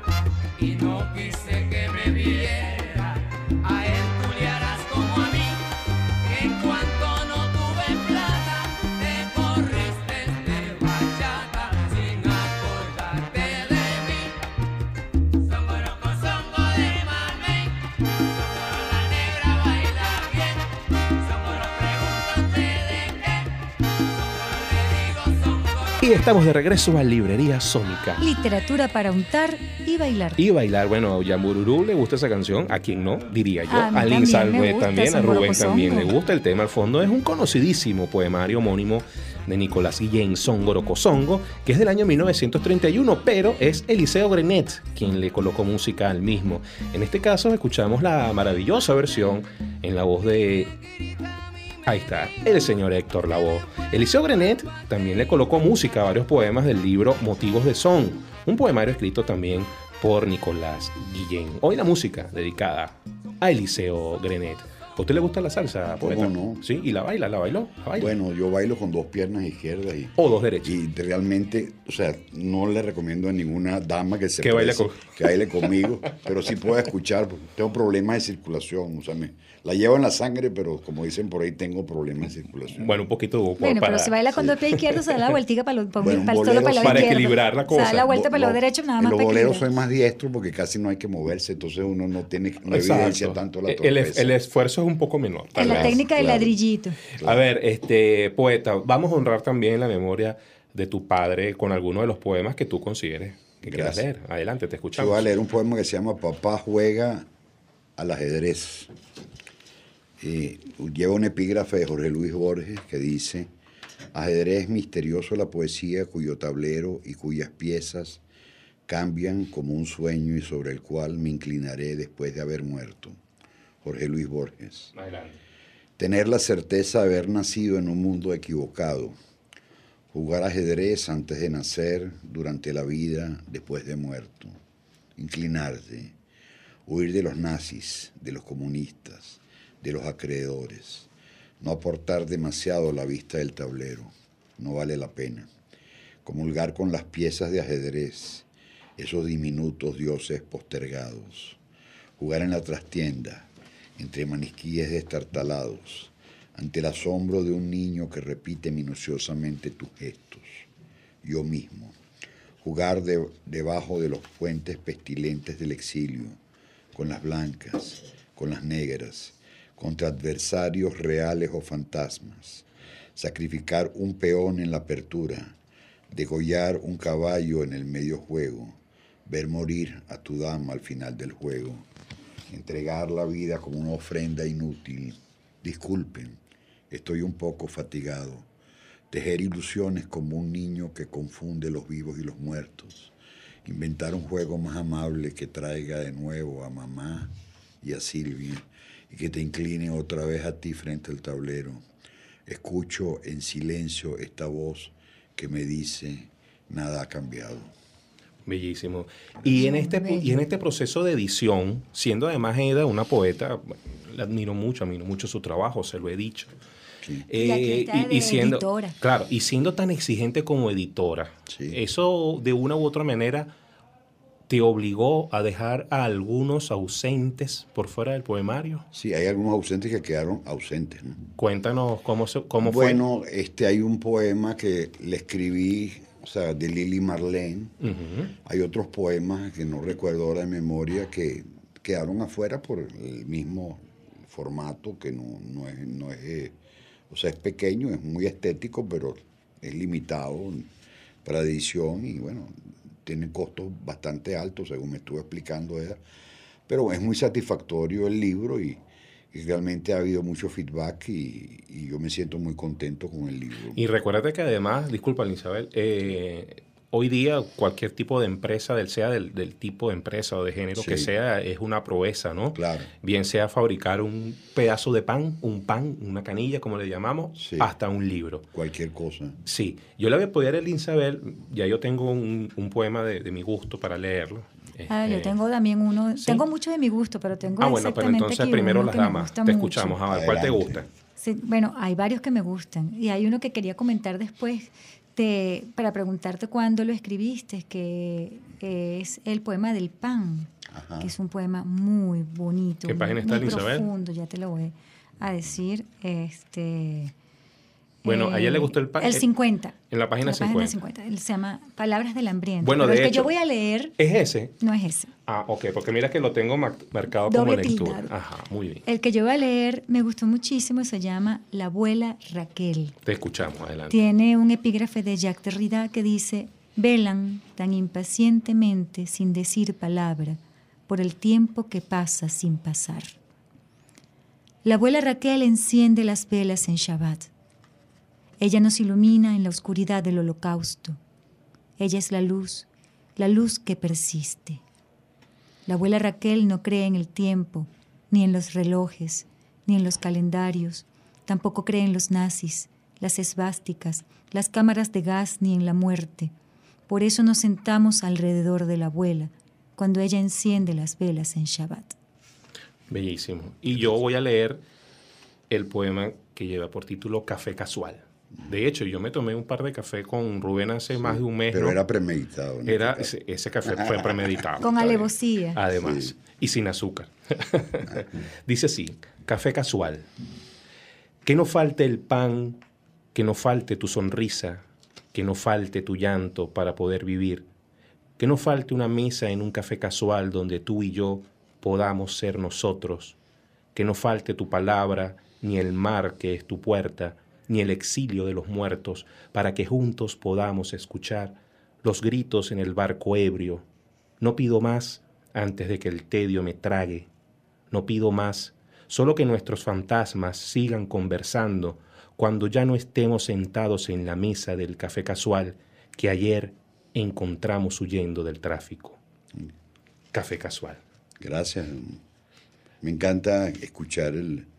[SPEAKER 10] y no quise que me viera, a él tú le harás como a mí, que en cuanto no tuve plata, te corriste de bachata sin acordarte de mí. Songoroco, songo de mamey, songoro la negra baila bien, songoro pregúntate de qué, songoro le digo songoro.
[SPEAKER 2] Y estamos de regreso a Librería Sónica.
[SPEAKER 6] Literatura para untar y bailar.
[SPEAKER 2] Y bailar, bueno, a Yambururú le gusta esa canción, a quien no, diría yo.
[SPEAKER 6] A mí
[SPEAKER 2] A
[SPEAKER 6] también
[SPEAKER 2] Linsabel
[SPEAKER 6] me gusta,
[SPEAKER 2] también, a
[SPEAKER 6] Songo
[SPEAKER 2] Rubén
[SPEAKER 6] Roco
[SPEAKER 2] también
[SPEAKER 6] Songo.
[SPEAKER 2] le gusta el tema. Al fondo es un conocidísimo poemario homónimo de Nicolás Guillén, Songoroco Songo, que es del año 1931, pero es Eliseo Grenet quien le colocó música al mismo. En este caso escuchamos la maravillosa versión en la voz de... Ahí está, el señor Héctor Lavoe. Eliseo Grenet también le colocó música a varios poemas del libro Motivos de Son, un poemario escrito también por Nicolás Guillén. Hoy la música dedicada a Eliseo Grenet. ¿A usted le gusta la salsa, poeta?
[SPEAKER 9] ¿Cómo no?
[SPEAKER 2] Sí, y la baila, la bailó.
[SPEAKER 9] Bueno, yo bailo con dos piernas izquierdas
[SPEAKER 2] o dos derechas.
[SPEAKER 9] Y realmente, o sea, no le recomiendo a ninguna dama que se
[SPEAKER 2] que baile
[SPEAKER 9] conmigo, pero sí puedo escuchar, porque tengo problemas de circulación, o sea, la llevo en la sangre, pero como dicen por ahí, tengo problemas de circulación.
[SPEAKER 2] Bueno, un poquito
[SPEAKER 6] Bueno, pero si baila con dos pies izquierdos, se da la vueltica para, solo para el lado
[SPEAKER 2] para
[SPEAKER 6] izquierdo.
[SPEAKER 2] equilibrar la cosa.
[SPEAKER 6] Se da la vuelta para el lado derecho, nada más
[SPEAKER 9] los
[SPEAKER 6] para
[SPEAKER 9] boleros
[SPEAKER 6] equilibrar.
[SPEAKER 9] soy más diestro porque casi no hay que moverse, entonces uno no evidencia tanto la torpeza.
[SPEAKER 2] El esfuerzo es un poco menor.
[SPEAKER 6] En la técnica del ladrillito.
[SPEAKER 2] A ver, poeta, vamos a honrar también la memoria de tu padre con alguno de los poemas que tú consideres que quieras leer. Adelante, te escuchamos.
[SPEAKER 9] Yo voy a leer un poema que se llama Papá juega al ajedrez. Lleva un epígrafe de Jorge Luis Borges que dice: ajedrez misterioso la poesía cuyo tablero y cuyas piezas cambian como un sueño y sobre el cual me inclinaré después de haber muerto. Jorge Luis Borges.
[SPEAKER 2] Adelante.
[SPEAKER 9] Tener la certeza de haber nacido en un mundo equivocado. Jugar ajedrez antes de nacer, durante la vida, después de muerto. Inclinarse. Huir de los nazis, de los comunistas, de los acreedores. No aportar demasiado a la vista del tablero. No vale la pena. Comulgar con las piezas de ajedrez, esos diminutos dioses postergados. Jugar en la trastienda, entre maniquíes destartalados, ante el asombro de un niño que repite minuciosamente tus gestos. Yo mismo. Jugar debajo de los puentes pestilentes del exilio, con las blancas, con las negras, contra adversarios reales o fantasmas. Sacrificar un peón en la apertura, degollar un caballo en el medio juego, ver morir a tu dama al final del juego, entregar la vida como una ofrenda inútil. Disculpen, estoy un poco fatigado. Tejer ilusiones como un niño que confunde los vivos y los muertos. Inventar un juego más amable que traiga de nuevo a mamá y a Silvia y que te incline otra vez a ti frente al tablero. escucho en silencio esta voz que me dice, nada ha cambiado.
[SPEAKER 2] Bellísimo. Y en este proceso de edición, siendo además Eda una poeta, la admiro mucho su trabajo, se lo he dicho.
[SPEAKER 9] Sí.
[SPEAKER 6] Y siendo editora.
[SPEAKER 2] Claro, y siendo tan exigente como editora,
[SPEAKER 9] Sí.
[SPEAKER 2] eso de una u otra manera te obligó a dejar a algunos ausentes por fuera del poemario.
[SPEAKER 9] Sí, hay algunos ausentes que quedaron ausentes, ¿no?
[SPEAKER 2] Cuéntanos cómo fue.
[SPEAKER 9] Bueno, hay un poema que le escribí, o sea, de Lili Marlene.
[SPEAKER 2] Ujú.
[SPEAKER 9] Hay otros poemas que no recuerdo ahora de memoria que quedaron afuera por el mismo formato, que no es, o sea, es pequeño, es muy estético, pero es limitado para edición y bueno, tiene costos bastante altos, según me estuvo explicando ella. Pero es muy satisfactorio el libro y realmente ha habido mucho feedback y yo me siento muy contento con el libro.
[SPEAKER 2] Y recuérdate que además, disculpa, Isabel, hoy día cualquier tipo de empresa, sea del tipo de empresa o de género
[SPEAKER 9] Sí.
[SPEAKER 2] que sea, es una proeza, ¿no?
[SPEAKER 9] Claro.
[SPEAKER 2] Bien sea fabricar un pedazo de pan, una canilla, como le llamamos,
[SPEAKER 9] Sí.
[SPEAKER 2] hasta un libro.
[SPEAKER 9] Cualquier cosa.
[SPEAKER 2] Sí, yo le voy a apoyar a Isabel, ya yo tengo un poema de mi gusto para leerlo.
[SPEAKER 6] Yo tengo también uno,
[SPEAKER 2] ¿sí?
[SPEAKER 6] tengo muchos de mi gusto, pero tengo
[SPEAKER 2] Bueno, pero
[SPEAKER 6] exactamente
[SPEAKER 2] entonces
[SPEAKER 6] aquí
[SPEAKER 2] primero
[SPEAKER 6] uno
[SPEAKER 2] las
[SPEAKER 6] que me
[SPEAKER 2] damas,
[SPEAKER 6] gusta
[SPEAKER 2] te
[SPEAKER 6] mucho.
[SPEAKER 2] escuchamos, a ver, ¿cuál te
[SPEAKER 9] Adelante.
[SPEAKER 2] gusta?
[SPEAKER 6] Sí, bueno, hay varios que me gustan y hay uno que quería comentar después para preguntarte cuándo lo escribiste, que es el poema del pan,
[SPEAKER 9] Ajá.
[SPEAKER 6] que es un poema muy bonito,
[SPEAKER 2] ¿Qué página está,
[SPEAKER 6] muy
[SPEAKER 2] Isabel?
[SPEAKER 6] profundo, ya te lo voy a decir.
[SPEAKER 2] Bueno, a ella le gustó el pan.
[SPEAKER 6] El 50.
[SPEAKER 2] En la página 50.
[SPEAKER 6] 50. Él se llama Palabras del Hambriento.
[SPEAKER 2] Bueno,
[SPEAKER 6] Pero
[SPEAKER 2] de
[SPEAKER 6] el que
[SPEAKER 2] hecho,
[SPEAKER 6] yo voy a leer
[SPEAKER 2] ¿es ese?
[SPEAKER 6] no es ese.
[SPEAKER 2] Ah, ok, porque mira que lo tengo marcado como
[SPEAKER 6] Doble
[SPEAKER 2] lectura.
[SPEAKER 6] tildado.
[SPEAKER 2] Ajá, muy bien.
[SPEAKER 6] El que yo voy a leer me gustó muchísimo, se llama La abuela Raquel.
[SPEAKER 2] Te escuchamos, adelante.
[SPEAKER 6] Tiene un epígrafe de Jacques Derrida que dice: velan tan impacientemente sin decir palabra por el tiempo que pasa sin pasar. La abuela Raquel enciende las velas en Shabbat. Ella nos ilumina en la oscuridad del holocausto. Ella es la luz que persiste. La abuela Raquel no cree en el tiempo, ni en los relojes, ni en los calendarios. Tampoco cree en los nazis, las esvásticas, las cámaras de gas, ni en la muerte. Por eso nos sentamos alrededor de la abuela, cuando ella enciende las velas en Shabbat.
[SPEAKER 2] Bellísimo. Y yo voy a leer el poema que lleva por título Café Casual. De hecho, yo me tomé un par de café con Rubén hace más de un mes.
[SPEAKER 9] Pero
[SPEAKER 2] ¿no?
[SPEAKER 9] era premeditado, ¿no?
[SPEAKER 2] Ese café fue premeditado.
[SPEAKER 6] Con alevosía.
[SPEAKER 2] Además,
[SPEAKER 9] Sí.
[SPEAKER 2] y sin azúcar. Dice así, Café Casual. Que no falte el pan, que no falte tu sonrisa, que no falte tu llanto para poder vivir, que no falte una mesa en un café casual donde tú y yo podamos ser nosotros, que no falte tu palabra, ni el mar que es tu puerta, ni el exilio de los muertos, para que juntos podamos escuchar los gritos en el barco ebrio. No pido más antes de que el tedio me trague. No pido más, solo que nuestros fantasmas sigan conversando cuando ya no estemos sentados en la mesa del café casual que ayer encontramos huyendo del tráfico. Café Casual.
[SPEAKER 9] Gracias. Me encanta escuchar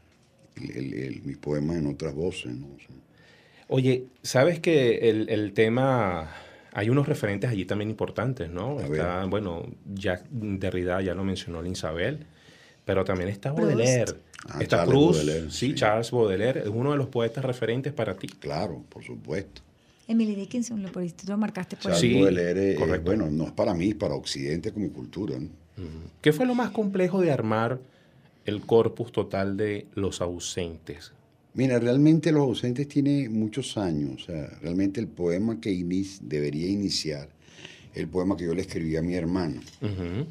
[SPEAKER 9] mis poemas en otras voces, ¿no? O sea,
[SPEAKER 2] Oye, ¿sabes que el tema... Hay unos referentes allí también importantes, ¿no?
[SPEAKER 9] A
[SPEAKER 2] Está,
[SPEAKER 9] ver.
[SPEAKER 2] bueno, Jacques Derrida ya lo mencionó Isabel, pero también está
[SPEAKER 6] Proust.
[SPEAKER 2] Baudelaire.
[SPEAKER 9] Ah,
[SPEAKER 2] Está
[SPEAKER 9] Charles
[SPEAKER 2] Proust,
[SPEAKER 9] Baudelaire,
[SPEAKER 2] sí,
[SPEAKER 9] sí.
[SPEAKER 2] Charles Baudelaire, es uno de los poetas referentes para ti.
[SPEAKER 9] claro, por supuesto.
[SPEAKER 6] Emily Dickinson, lo marcaste por
[SPEAKER 9] Charles
[SPEAKER 6] ahí.
[SPEAKER 2] Sí,
[SPEAKER 9] Baudelaire,
[SPEAKER 2] correcto.
[SPEAKER 9] bueno, no es para mí, es para Occidente como cultura, ¿no?
[SPEAKER 2] ¿Qué fue lo más complejo de armar el corpus total de Los Ausentes?
[SPEAKER 9] Mira, realmente Los Ausentes tiene muchos años. O sea, realmente el poema que debería iniciar, el poema que yo le escribí a mi hermano,
[SPEAKER 2] Ujú.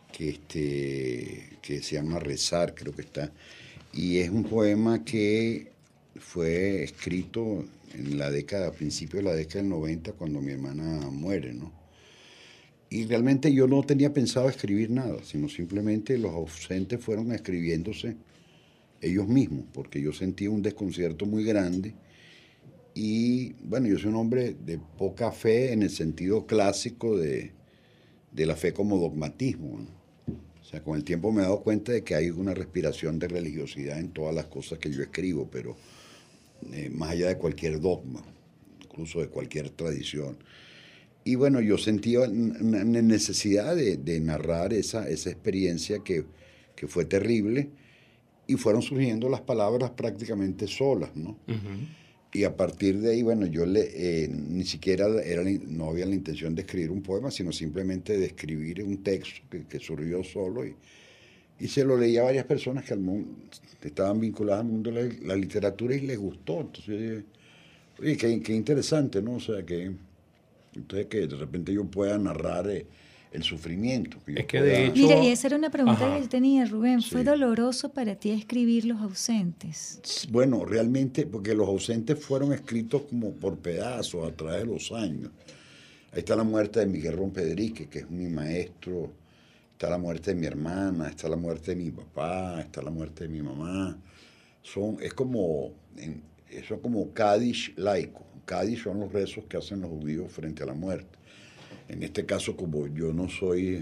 [SPEAKER 9] que se llama Rezar, creo que está. Y es un poema que fue escrito en a principios de la década del 90, cuando mi hermana muere, ¿no? Y realmente yo no tenía pensado escribir nada, sino simplemente los ausentes fueron escribiéndose ellos mismos, porque yo sentía un desconcierto muy grande. Y bueno, yo soy un hombre de poca fe en el sentido clásico de la fe como dogmatismo, ¿no? O sea, con el tiempo me he dado cuenta de que hay una respiración de religiosidad en todas las cosas que yo escribo, pero más allá de cualquier dogma, incluso de cualquier tradición. Y bueno, yo sentía una necesidad de narrar esa experiencia que fue terrible, y fueron surgiendo las palabras prácticamente solas, ¿no? Y a partir de ahí, bueno, yo ni siquiera no había la intención de escribir un poema, sino simplemente de escribir un texto que surgió solo, y se lo leía a varias personas que estaban vinculadas al mundo de la literatura y les gustó. Entonces yo dije, oye, qué interesante, ¿no? O sea, entonces que de repente yo pueda narrar el sufrimiento.
[SPEAKER 2] Es que de hecho...
[SPEAKER 6] Mira, y esa era una pregunta que yo tenía, Rubén. ¿Fue doloroso para ti escribir Los ausentes?
[SPEAKER 9] Bueno, realmente, porque Los ausentes fueron escritos como por pedazos a través de los años. Ahí está la muerte de Miguel Rompedrique, que es mi maestro. Está la muerte de mi hermana, está la muerte de mi papá, está la muerte de mi mamá. Eso es como Kaddish laico. Kaddish son los rezos que hacen los judíos frente a la muerte. En este caso, como yo no soy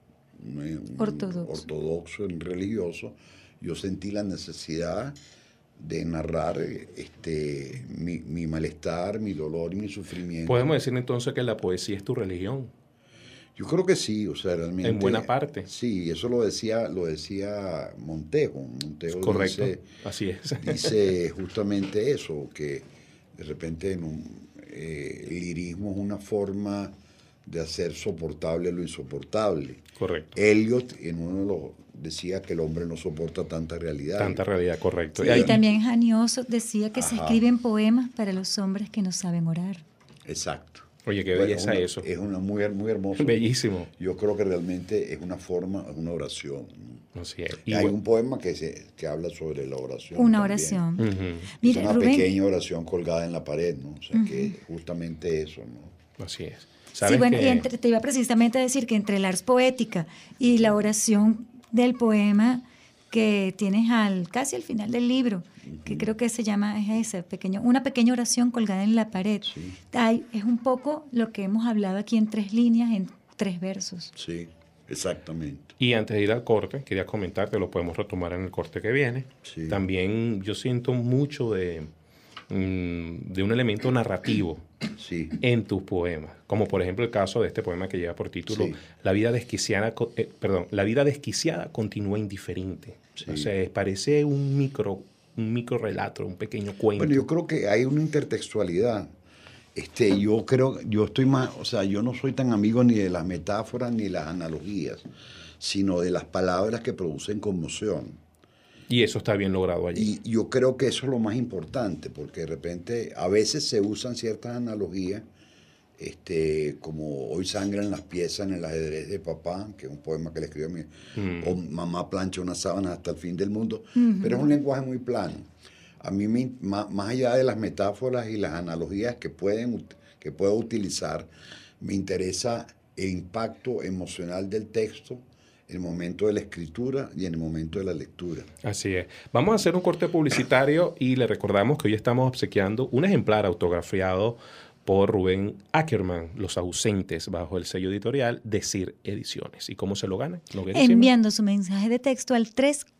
[SPEAKER 9] ortodoxo ni religioso, yo sentí la necesidad de narrar mi malestar, mi dolor y mi sufrimiento.
[SPEAKER 2] ¿Podemos decir entonces que la poesía es tu religión?
[SPEAKER 9] Yo creo que sí, o sea, realmente...
[SPEAKER 2] En buena parte.
[SPEAKER 9] Sí, eso lo decía Montejo. Montejo
[SPEAKER 2] correcto,
[SPEAKER 9] dice,
[SPEAKER 2] así es.
[SPEAKER 9] Dice justamente eso, que de repente el lirismo es una forma de hacer soportable lo insoportable.
[SPEAKER 2] Correcto.
[SPEAKER 9] Eliot decía que el hombre no soporta tanta realidad.
[SPEAKER 2] Tanta realidad, correcto.
[SPEAKER 6] Sí, y también Janioso decía que se escriben poemas para los hombres que no saben orar.
[SPEAKER 9] Exacto.
[SPEAKER 2] Oye, qué belleza eso.
[SPEAKER 9] Es muy hermoso.
[SPEAKER 2] Bellísimo.
[SPEAKER 9] Yo creo que realmente es una forma, es una oración, ¿no?
[SPEAKER 2] Así es.
[SPEAKER 9] Y hay un poema que habla sobre la oración.
[SPEAKER 6] Una
[SPEAKER 9] también.
[SPEAKER 6] oración.
[SPEAKER 9] Mira, es una pequeña oración colgada en la pared, ¿no? O sea, que es justamente eso, ¿no?
[SPEAKER 2] Así es.
[SPEAKER 6] Sí, bueno, y te iba precisamente a decir que entre el ars poética y la oración del poema que tienes casi al final del libro, que creo que se llama, una pequeña oración colgada en la pared. Sí. Es un poco lo que hemos hablado aquí en 3 líneas, en 3 versos.
[SPEAKER 9] Sí, exactamente.
[SPEAKER 2] Y antes de ir al corte, quería comentarte, lo podemos retomar en el corte que viene. Sí. También yo siento mucho de un elemento narrativo en tus poemas, como por ejemplo el caso de este poema que lleva por título La vida desquiciada continúa indiferente. O sea, parece un micro relato, un pequeño cuento.
[SPEAKER 9] Bueno, yo creo que hay una intertextualidad. Yo no soy tan amigo ni de las metáforas ni de las analogías, sino de las palabras que producen conmoción.
[SPEAKER 2] Y eso está bien logrado allí.
[SPEAKER 9] Y yo creo que eso es lo más importante, porque de repente a veces se usan ciertas analogías, como Hoy sangran las piezas en el ajedrez de papá, que es un poema que le escribió a mi... O Mamá plancha unas sábanas hasta el fin del mundo, pero es un lenguaje muy plano. A mí, más allá de las metáforas y las analogías que puedo utilizar, me interesa el impacto emocional del texto, en el momento de la escritura y en el momento de la lectura.
[SPEAKER 2] Así es. Vamos a hacer un corte publicitario y le recordamos que hoy estamos obsequiando un ejemplar autografiado por Rubén Ackerman, Los ausentes, bajo el sello editorial Decir Ediciones. ¿Y cómo se lo gana?
[SPEAKER 6] Enviando su mensaje de texto al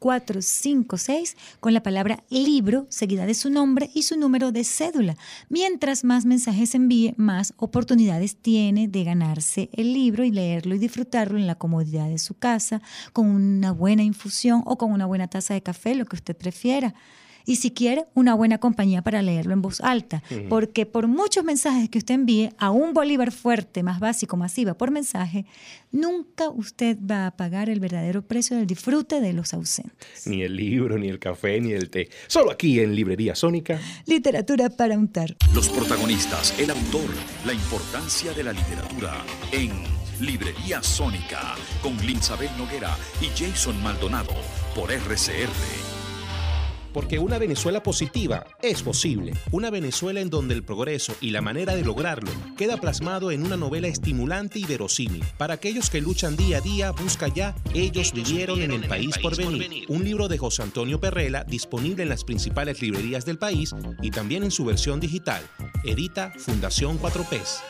[SPEAKER 6] 3456 con la palabra libro, seguida de su nombre y su número de cédula. Mientras más mensajes envíe, más oportunidades tiene de ganarse el libro y leerlo y disfrutarlo en la comodidad de su casa, con una buena infusión o con una buena taza de café, lo que usted prefiera. Y si quiere, una buena compañía para leerlo en voz alta, porque por muchos mensajes que usted envíe a un bolívar fuerte, más básico, masiva por mensaje, nunca usted va a pagar el verdadero precio del disfrute de Los ausentes.
[SPEAKER 2] Ni el libro, ni el café, ni el té. Solo aquí en Librería Sónica.
[SPEAKER 6] Literatura para untar.
[SPEAKER 4] Los protagonistas, el autor, la importancia de la literatura en Librería Sónica, con Linsabel Noguera y Jason Maldonado, por RCR.
[SPEAKER 1] Porque una Venezuela positiva es posible. Una Venezuela en donde el progreso y la manera de lograrlo queda plasmado en una novela estimulante y verosímil. Para aquellos que luchan día a día, busca ya Ellos vivieron en el país por venir. Un libro de José Antonio Perrela, disponible en las principales librerías del país y también en su versión digital. Edita Fundación 4Ps.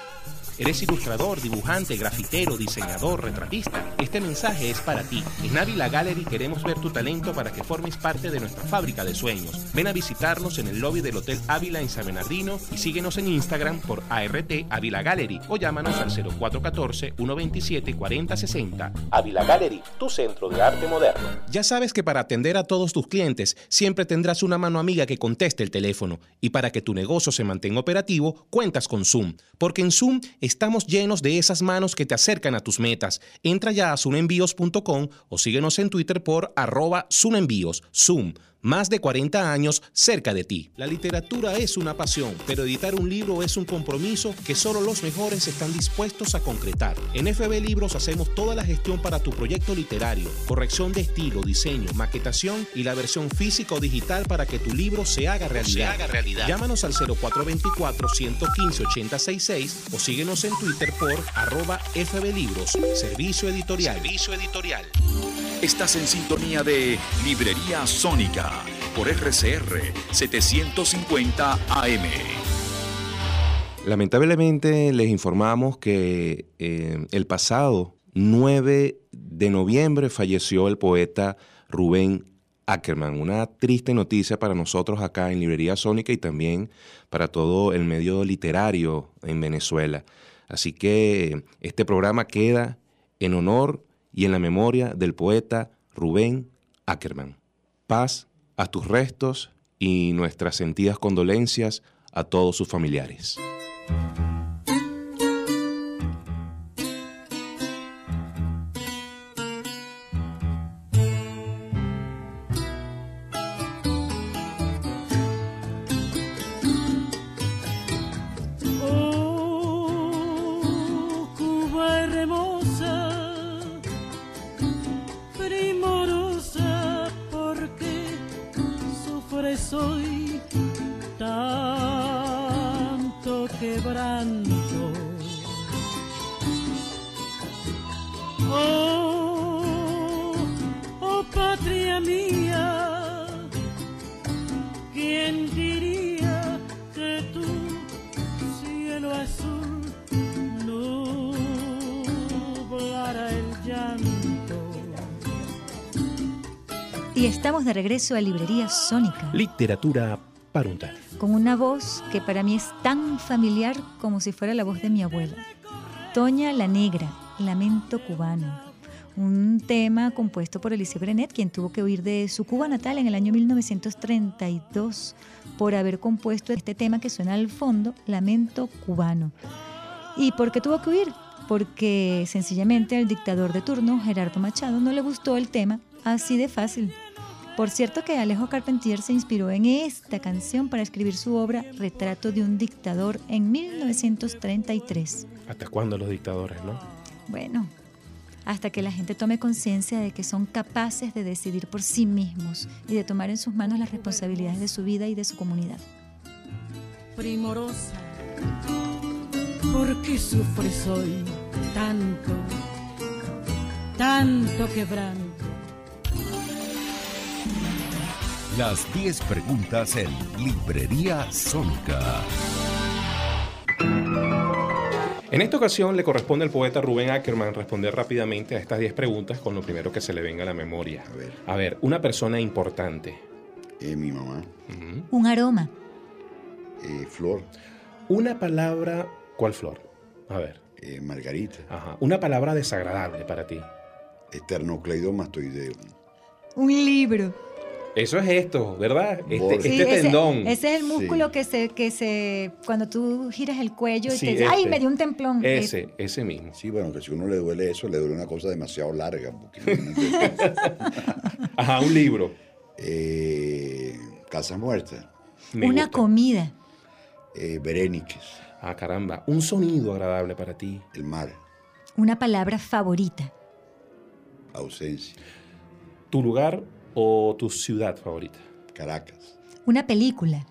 [SPEAKER 1] ¿Eres ilustrador, dibujante, grafitero, diseñador, retratista? Este mensaje es para ti. En Ávila Gallery queremos ver tu talento para que formes parte de nuestra fábrica de sueños. Ven a visitarnos en el lobby del Hotel Ávila en San Bernardino y síguenos en Instagram por ART Ávila Gallery o llámanos al 0414-127-4060. Ávila Gallery, tu centro de arte moderno. Ya sabes que para atender a todos tus clientes siempre tendrás una mano amiga que conteste el teléfono, y para que tu negocio se mantenga operativo cuentas con Zoom, porque en Zoom estamos llenos de esas manos que te acercan a tus metas. Entra ya a zoomenvíos.com o síguenos en Twitter por @zoomenvíos. Zoom, más de 40 años cerca de ti. La literatura es una pasión, pero editar un libro es un compromiso que solo los mejores están dispuestos a concretar. En FB Libros hacemos toda la gestión para tu proyecto literario, corrección de estilo, diseño, maquetación y la versión física o digital para que tu libro se haga realidad. Llámanos al 0424-115-8066 o síguenos en Twitter por @FB Libros. Servicio editorial.
[SPEAKER 4] Estás en sintonía de Librería Sónica por RCR 750 AM.
[SPEAKER 3] Lamentablemente les informamos que el pasado 9 de noviembre falleció el poeta Rubén Ackerman. Una triste noticia para nosotros acá en Librería Sónica y también para todo el medio literario en Venezuela. Así que este programa queda en honor y en la memoria del poeta Rubén Ackerman. Paz a tus restos y nuestras sentidas condolencias a todos sus familiares.
[SPEAKER 11] Soy tanto quebranto. Oh patria mía, ¿quién diría que tu cielo azul nublara el llanto?
[SPEAKER 6] Y estamos de regreso a Librería Sónica.
[SPEAKER 2] Literatura para untar.
[SPEAKER 6] Con una voz que para mí es tan familiar como si fuera la voz de mi abuela. Toña la Negra, Lamento Cubano. Un tema compuesto por Eliseo Grenet, quien tuvo que huir de su Cuba natal en el año 1932 por haber compuesto este tema que suena al fondo, Lamento Cubano. ¿Y por qué tuvo que huir? Porque sencillamente al dictador de turno, Gerardo Machado, no le gustó el tema, así de fácil. Por cierto que Alejo Carpentier se inspiró en esta canción para escribir su obra Retrato de un dictador en 1933.
[SPEAKER 2] ¿Hasta cuándo los dictadores, no?
[SPEAKER 6] Bueno, hasta que la gente tome conciencia de que son capaces de decidir por sí mismos y de tomar en sus manos las responsabilidades de su vida y de su comunidad.
[SPEAKER 11] Primorosa, ¿por qué sufres hoy tanto quebranto?
[SPEAKER 4] Las 10 preguntas en Librería Sónica.
[SPEAKER 2] En esta ocasión le corresponde al poeta Rubén Ackerman responder rápidamente a estas 10 preguntas con lo primero que se le venga a la memoria. A ver, una persona importante.
[SPEAKER 9] Mi mamá.
[SPEAKER 6] Un aroma.
[SPEAKER 9] Flor.
[SPEAKER 2] Una palabra. ¿Cuál flor? A ver.
[SPEAKER 9] Margarita.
[SPEAKER 2] Ajá. Una palabra desagradable para ti.
[SPEAKER 9] Esternocleidomastoideo.
[SPEAKER 6] Un libro.
[SPEAKER 2] Eso es esto, ¿verdad?
[SPEAKER 6] Sí,
[SPEAKER 2] tendón.
[SPEAKER 6] Ese es el músculo que se cuando tú giras el cuello y te dices, ¡ay, me dio un templón!
[SPEAKER 2] Ese mismo.
[SPEAKER 9] Sí, bueno, que si uno le duele eso, le duele una cosa demasiado larga.
[SPEAKER 2] Ajá, un libro.
[SPEAKER 9] Casa Muerta.
[SPEAKER 6] Una comida.
[SPEAKER 9] Beréniques.
[SPEAKER 2] Ah, caramba. Un sonido agradable para ti.
[SPEAKER 9] El mar.
[SPEAKER 6] Una palabra favorita.
[SPEAKER 9] Ausencia.
[SPEAKER 2] Tu lugar o tu ciudad favorita.
[SPEAKER 9] Caracas.
[SPEAKER 6] Una película.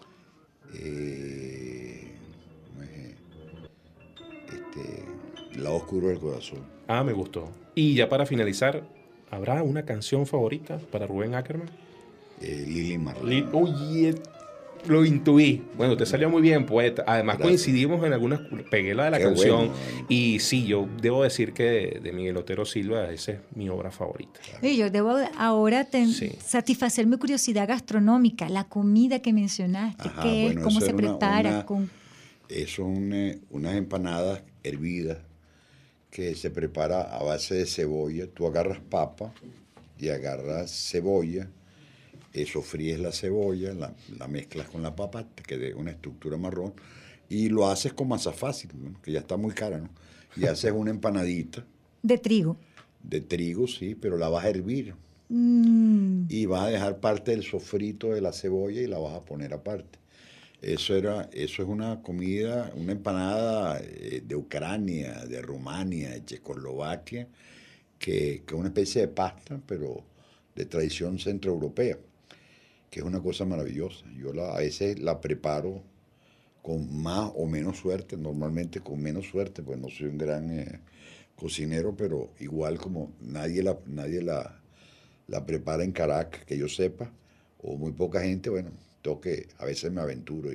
[SPEAKER 9] El lado oscuro del corazón.
[SPEAKER 2] Ah, me gustó. Y ya para finalizar, ¿habrá una canción favorita para Rubén Ackerman?
[SPEAKER 9] Lili Marley.
[SPEAKER 2] Oye, Lo intuí. Bueno, te salió muy bien, poeta. Además,
[SPEAKER 9] Gracias.
[SPEAKER 2] coincidimos en algunas. Pegué la de la
[SPEAKER 9] Qué
[SPEAKER 2] canción.
[SPEAKER 9] bueno.
[SPEAKER 2] Y sí, yo debo decir que de Miguel Otero Silva, esa es mi obra favorita.
[SPEAKER 6] Y yo debo ahora
[SPEAKER 2] Sí.
[SPEAKER 6] satisfacer mi curiosidad gastronómica, la comida que mencionaste,
[SPEAKER 9] Ajá,
[SPEAKER 6] qué
[SPEAKER 9] bueno,
[SPEAKER 6] es, cómo
[SPEAKER 9] eso
[SPEAKER 6] se
[SPEAKER 9] era
[SPEAKER 6] prepara.
[SPEAKER 9] Son unas empanadas hervidas que se prepara a base de cebolla. Tú agarras papa y agarras cebolla, sofríes la cebolla, la mezclas con la papa, te quede una estructura marrón y lo haces con masa fácil, ¿no? Que ya está muy cara, ¿no? Y haces una empanadita
[SPEAKER 6] De trigo.
[SPEAKER 9] de trigo, sí, pero la vas a hervir y vas a dejar parte del sofrito de la cebolla y la vas a poner aparte. Eso es una comida, una empanada de Ucrania, de Rumania, de Checoslovaquia, que es una especie de pasta, pero de tradición centroeuropea, que es una cosa maravillosa. Yo a veces la preparo con más o menos suerte, normalmente con menos suerte, pues no soy un gran cocinero, pero igual como nadie la prepara en Caracas, que yo sepa, o muy poca gente, bueno, a veces me aventuro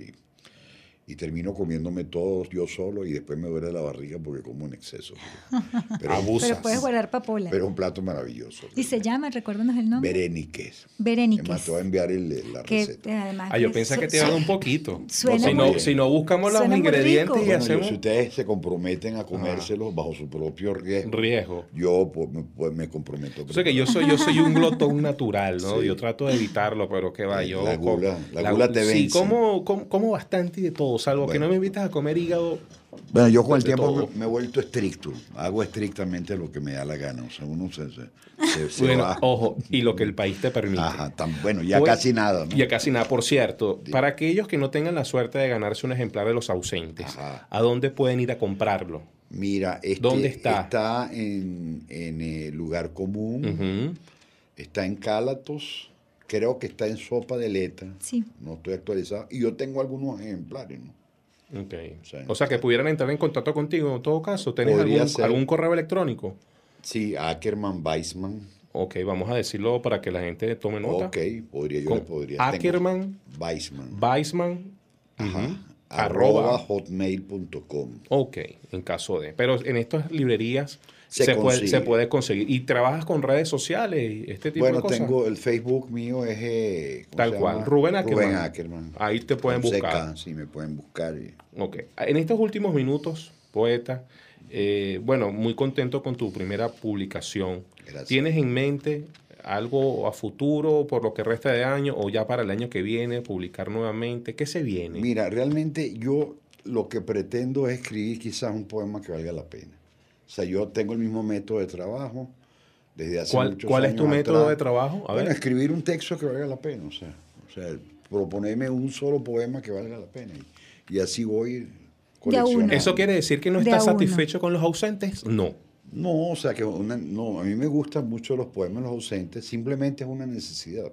[SPEAKER 9] y termino comiéndome todo yo solo y después me duele la barriga porque como en exceso. Pero
[SPEAKER 6] Pero puedes guardar papola.
[SPEAKER 9] Pero es un plato maravilloso.
[SPEAKER 6] Y se llama, recuérdanos el nombre.
[SPEAKER 9] Beréniques.
[SPEAKER 6] Beréniques.
[SPEAKER 9] Además, te voy a enviar la
[SPEAKER 6] Que
[SPEAKER 9] receta.
[SPEAKER 6] además
[SPEAKER 2] Yo pensé que te iban un poquito.
[SPEAKER 6] Suena
[SPEAKER 2] si,
[SPEAKER 6] muy-
[SPEAKER 2] si no buscamos los
[SPEAKER 6] suena muy
[SPEAKER 2] ingredientes
[SPEAKER 6] rico.
[SPEAKER 2] y
[SPEAKER 9] Bueno,
[SPEAKER 2] hacemos
[SPEAKER 9] si ustedes se comprometen a comérselos bajo su propio riesgo, yo me comprometo.
[SPEAKER 2] O sea que yo soy un glotón natural, ¿no?
[SPEAKER 9] Sí.
[SPEAKER 2] Yo trato de evitarlo, pero que va, yo...
[SPEAKER 9] La gula te
[SPEAKER 2] Sí,
[SPEAKER 9] vence.
[SPEAKER 2] como bastante y de todo, salvo que no me invitas a comer hígado.
[SPEAKER 9] Bueno, yo con el
[SPEAKER 2] de
[SPEAKER 9] tiempo
[SPEAKER 2] todo.
[SPEAKER 9] me he vuelto estricto. Hago estrictamente lo que me da la gana. O sea, uno se
[SPEAKER 2] Bueno,
[SPEAKER 9] va.
[SPEAKER 2] ojo, y lo que el país te permite.
[SPEAKER 9] Ajá, bueno, ya
[SPEAKER 2] Pues,
[SPEAKER 9] casi nada, ¿no?
[SPEAKER 2] Ya casi nada. Por cierto, para aquellos que no tengan la suerte de ganarse un ejemplar de Los Ausentes, ¿a dónde pueden ir a comprarlo?
[SPEAKER 9] Mira,
[SPEAKER 2] ¿Dónde está?
[SPEAKER 9] Está en el lugar común, está en Cálatos, creo que está en Sopa de Leta,
[SPEAKER 6] Sí.
[SPEAKER 9] no estoy actualizado, y yo tengo algunos ejemplares, ¿no?
[SPEAKER 2] Okay. O sea, que pudieran entrar en contacto contigo en todo caso. ¿Tenés
[SPEAKER 9] Podría ser.
[SPEAKER 2] algún correo electrónico?
[SPEAKER 9] Sí, Ackerman Weissman.
[SPEAKER 2] Ok, vamos a decirlo para que la gente tome nota.
[SPEAKER 9] Ok, yo
[SPEAKER 2] Con
[SPEAKER 9] le podría.
[SPEAKER 2] Ackerman
[SPEAKER 9] Weissman.
[SPEAKER 2] Ujú,
[SPEAKER 9] arroba hotmail.com.
[SPEAKER 2] Ok, en caso de. Pero en estas librerías
[SPEAKER 9] Se consigue.
[SPEAKER 2] se puede conseguir. ¿Y trabajas con redes sociales? Este tipo
[SPEAKER 9] Bueno,
[SPEAKER 2] de cosas.
[SPEAKER 9] tengo el Facebook mío, es ¿cómo
[SPEAKER 2] Tal
[SPEAKER 9] se
[SPEAKER 2] cual,
[SPEAKER 9] llama?
[SPEAKER 2] Rubén Ackerman.
[SPEAKER 9] Rubén Ackerman.
[SPEAKER 2] Ahí te pueden
[SPEAKER 9] Con
[SPEAKER 2] buscar.
[SPEAKER 9] CK, sí, me pueden buscar.
[SPEAKER 2] Ok. En estos últimos minutos, poeta, bueno, muy contento con tu primera publicación.
[SPEAKER 9] Gracias.
[SPEAKER 2] ¿Tienes en mente algo a futuro por lo que resta de año o ya para el año que viene publicar nuevamente? ¿Qué se viene?
[SPEAKER 9] Mira, realmente yo lo que pretendo es escribir quizás un poema que valga la pena. O sea, yo tengo el mismo método de trabajo desde hace muchos años.
[SPEAKER 2] ¿Cuál es tu método
[SPEAKER 9] atrás.
[SPEAKER 2] de trabajo? A
[SPEAKER 9] Bueno,
[SPEAKER 2] ver.
[SPEAKER 9] escribir un texto que valga la pena. O sea, proponerme un solo poema que valga la pena. Y así voy coleccionando.
[SPEAKER 2] ¿Eso quiere decir que no
[SPEAKER 6] De
[SPEAKER 2] estás
[SPEAKER 6] a uno.
[SPEAKER 2] satisfecho con los ausentes? No.
[SPEAKER 9] No, o sea, no, a mí me gustan mucho los poemas Los Ausentes, simplemente es una necesidad.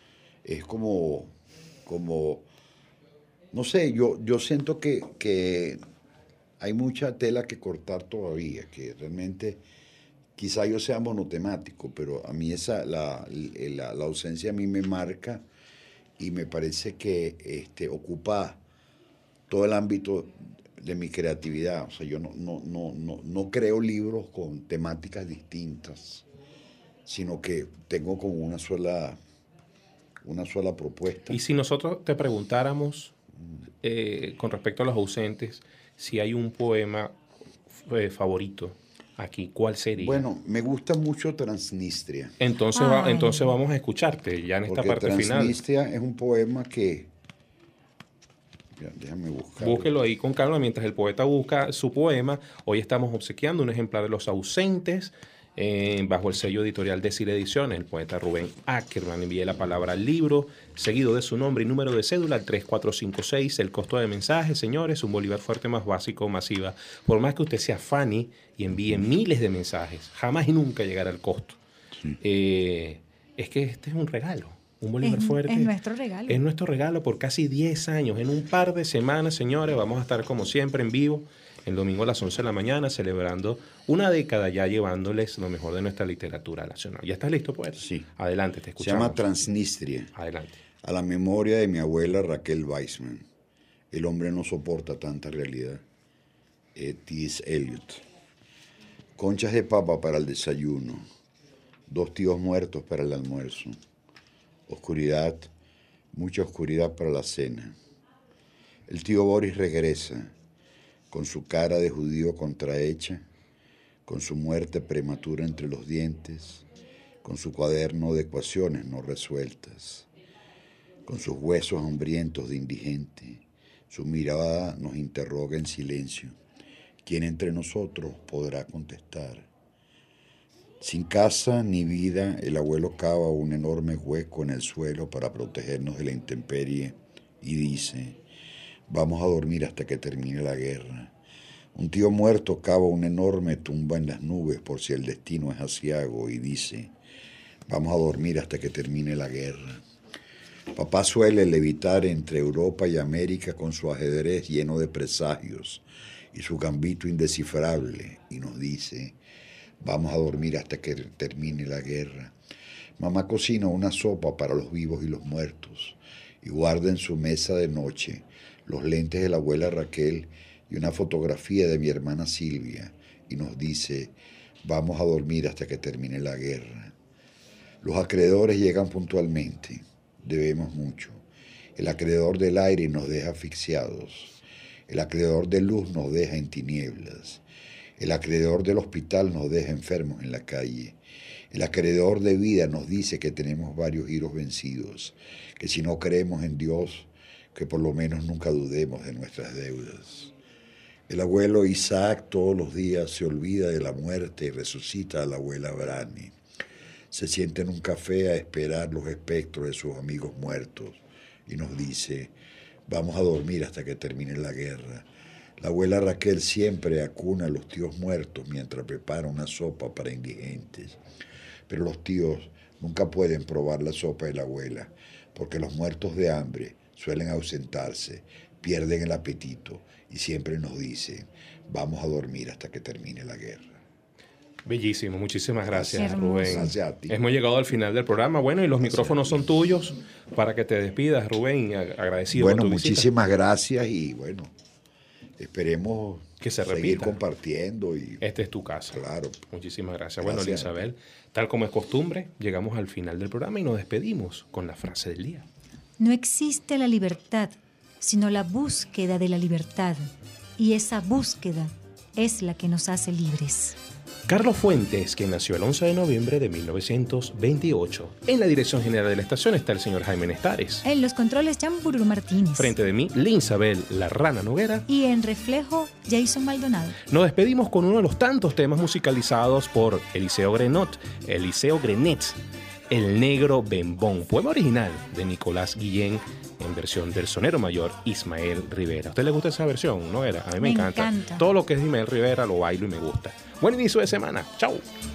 [SPEAKER 9] Es como no sé, yo siento que hay mucha tela que cortar todavía, que realmente quizá yo sea monotemático, pero a mí la ausencia a mí me marca y me parece que ocupa todo el ámbito de mi creatividad. O sea, yo no creo libros con temáticas distintas, sino que tengo como una sola propuesta.
[SPEAKER 2] Y si nosotros te preguntáramos con respecto a los ausentes, si hay un poema favorito aquí, ¿cuál sería?
[SPEAKER 9] Bueno, me gusta mucho Transnistria.
[SPEAKER 2] Entonces, entonces vamos a escucharte ya en esta
[SPEAKER 9] Porque
[SPEAKER 2] parte final.
[SPEAKER 9] Transnistria es un poema que... Mira, déjame buscar.
[SPEAKER 2] Búsquelo ahí con calma mientras el poeta busca su poema. Hoy estamos obsequiando un ejemplar de Los Ausentes bajo el sello editorial de Cire Ediciones. El poeta Rubén Ackerman envía la palabra al libro, seguido de su nombre y número de cédula al 3456. El costo de mensaje, señores, un bolívar fuerte más básico, masiva. Por más que usted sea Fanny y envíe miles de mensajes, jamás y nunca llegará al costo. Es que este es un regalo. Un bolívar fuerte.
[SPEAKER 6] Es nuestro regalo.
[SPEAKER 2] Es nuestro regalo por casi 10 años. En un par de semanas, señores, vamos a estar como siempre en vivo, el domingo a las 11 de la mañana, celebrando una década ya llevándoles lo mejor de nuestra literatura nacional. ¿Ya estás listo, poeta?
[SPEAKER 9] Sí.
[SPEAKER 2] Adelante, te
[SPEAKER 9] Se
[SPEAKER 2] escuchamos.
[SPEAKER 9] llama Transnistria.
[SPEAKER 2] Adelante.
[SPEAKER 9] A la memoria de mi abuela Raquel Weissman. El hombre no soporta tanta realidad. T.S. Eliot. Conchas de papa para el desayuno. 2 tíos muertos para el almuerzo. Oscuridad, mucha oscuridad para la cena. El tío Boris regresa, con su cara de judío contrahecha, con su muerte prematura entre los dientes, con su cuaderno de ecuaciones no resueltas, con sus huesos hambrientos de indigente. Su mirada nos interroga en silencio. ¿Quién entre nosotros podrá contestar? Sin casa ni vida, el abuelo cava un enorme hueco en el suelo para protegernos de la intemperie y dice: vamos a dormir hasta que termine la guerra. Un tío muerto cava una enorme tumba en las nubes por si el destino es aciago y dice: vamos a dormir hasta que termine la guerra. Papá suele levitar entre Europa y América con su ajedrez lleno de presagios y su gambito indescifrable y nos dice: vamos a dormir hasta que termine la guerra. Mamá cocina una sopa para los vivos y los muertos y guarda en su mesa de noche los lentes de la abuela Raquel y una fotografía de mi hermana Silvia y nos dice: vamos a dormir hasta que termine la guerra. Los acreedores llegan puntualmente. Debemos mucho. El acreedor del aire nos deja asfixiados. El acreedor de luz nos deja en tinieblas. El acreedor del hospital nos deja enfermos en la calle. El acreedor de vida nos dice que tenemos varios giros vencidos, que si no creemos en Dios, que por lo menos nunca dudemos de nuestras deudas. El abuelo Isaac todos los días se olvida de la muerte y resucita a la abuela Brani. Se sienta en un café a esperar los espectros de sus amigos muertos y nos dice: vamos a dormir hasta que termine la guerra. La abuela Raquel siempre acuna a los tíos muertos mientras prepara una sopa para indigentes. Pero los tíos nunca pueden probar la sopa de la abuela, porque los muertos de hambre suelen ausentarse, pierden el apetito y siempre nos dicen: vamos a dormir hasta que termine la guerra.
[SPEAKER 2] Bellísimo, muchísimas gracias, Rubén.
[SPEAKER 9] Gracias a ti.
[SPEAKER 2] Hemos llegado al final del programa. Bueno, y los micrófonos son tuyos para que te despidas, Rubén. Agradecido
[SPEAKER 9] Bueno,
[SPEAKER 2] por tu visita.
[SPEAKER 9] muchísimas gracias y bueno, esperemos
[SPEAKER 2] que se
[SPEAKER 9] seguir
[SPEAKER 2] repita.
[SPEAKER 9] Compartiendo.
[SPEAKER 2] Esta es tu casa.
[SPEAKER 9] Claro.
[SPEAKER 2] Muchísimas gracias.
[SPEAKER 9] Gracias.
[SPEAKER 2] Bueno, Isabel, tal como es costumbre, llegamos al final del programa y nos despedimos con la frase del día.
[SPEAKER 6] No existe la libertad, sino la búsqueda de la libertad. Y esa búsqueda es la que nos hace libres.
[SPEAKER 2] Carlos Fuentes, quien nació el 11 de noviembre de 1928. En la dirección general de la estación está el señor Jaime Nestares.
[SPEAKER 6] En los controles, Jean-Burro Martínez.
[SPEAKER 2] Frente de mí, Linsabel La Rana Noguera.
[SPEAKER 6] Y en reflejo, Jason Maldonado.
[SPEAKER 2] Nos despedimos con uno de los tantos temas musicalizados por Eliseo Grenet, El Negro Bembón, poema original de Nicolás Guillén, en versión del sonero mayor Ismael Rivera. ¿A usted le gusta esa versión? ¿No era? A mí me encanta. Todo lo que es Ismael Rivera lo bailo y me gusta. Buen inicio de semana. Chau.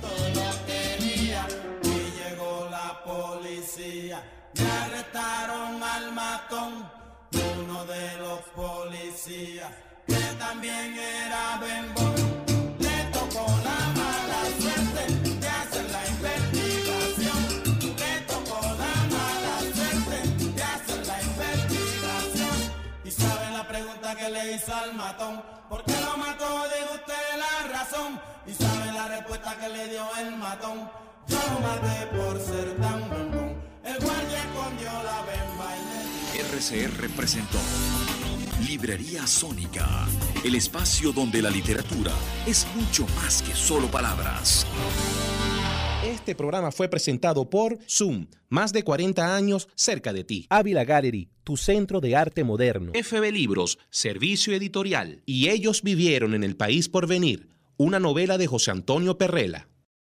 [SPEAKER 5] Me arrestaron al matón, uno de los policías, que también era bembón. Le tocó la mala suerte de hacer la investigación. Le tocó la mala suerte de hacer la investigación. Y saben la pregunta que le hizo al matón: ¿por qué lo mató? Diga usted la razón. Y saben la respuesta que le dio el matón: yo lo maté por ser tan bembón. El guardia escondió la bemba y
[SPEAKER 4] RCR presentó Librería Sónica, el espacio donde la literatura es mucho más que solo palabras.
[SPEAKER 1] Este programa fue presentado por Zoom, más de 40 años cerca de ti.
[SPEAKER 2] Ávila Gallery, tu centro de arte moderno.
[SPEAKER 1] FB Libros, servicio editorial. Y ellos vivieron en el país por venir, una novela de José Antonio Perrela.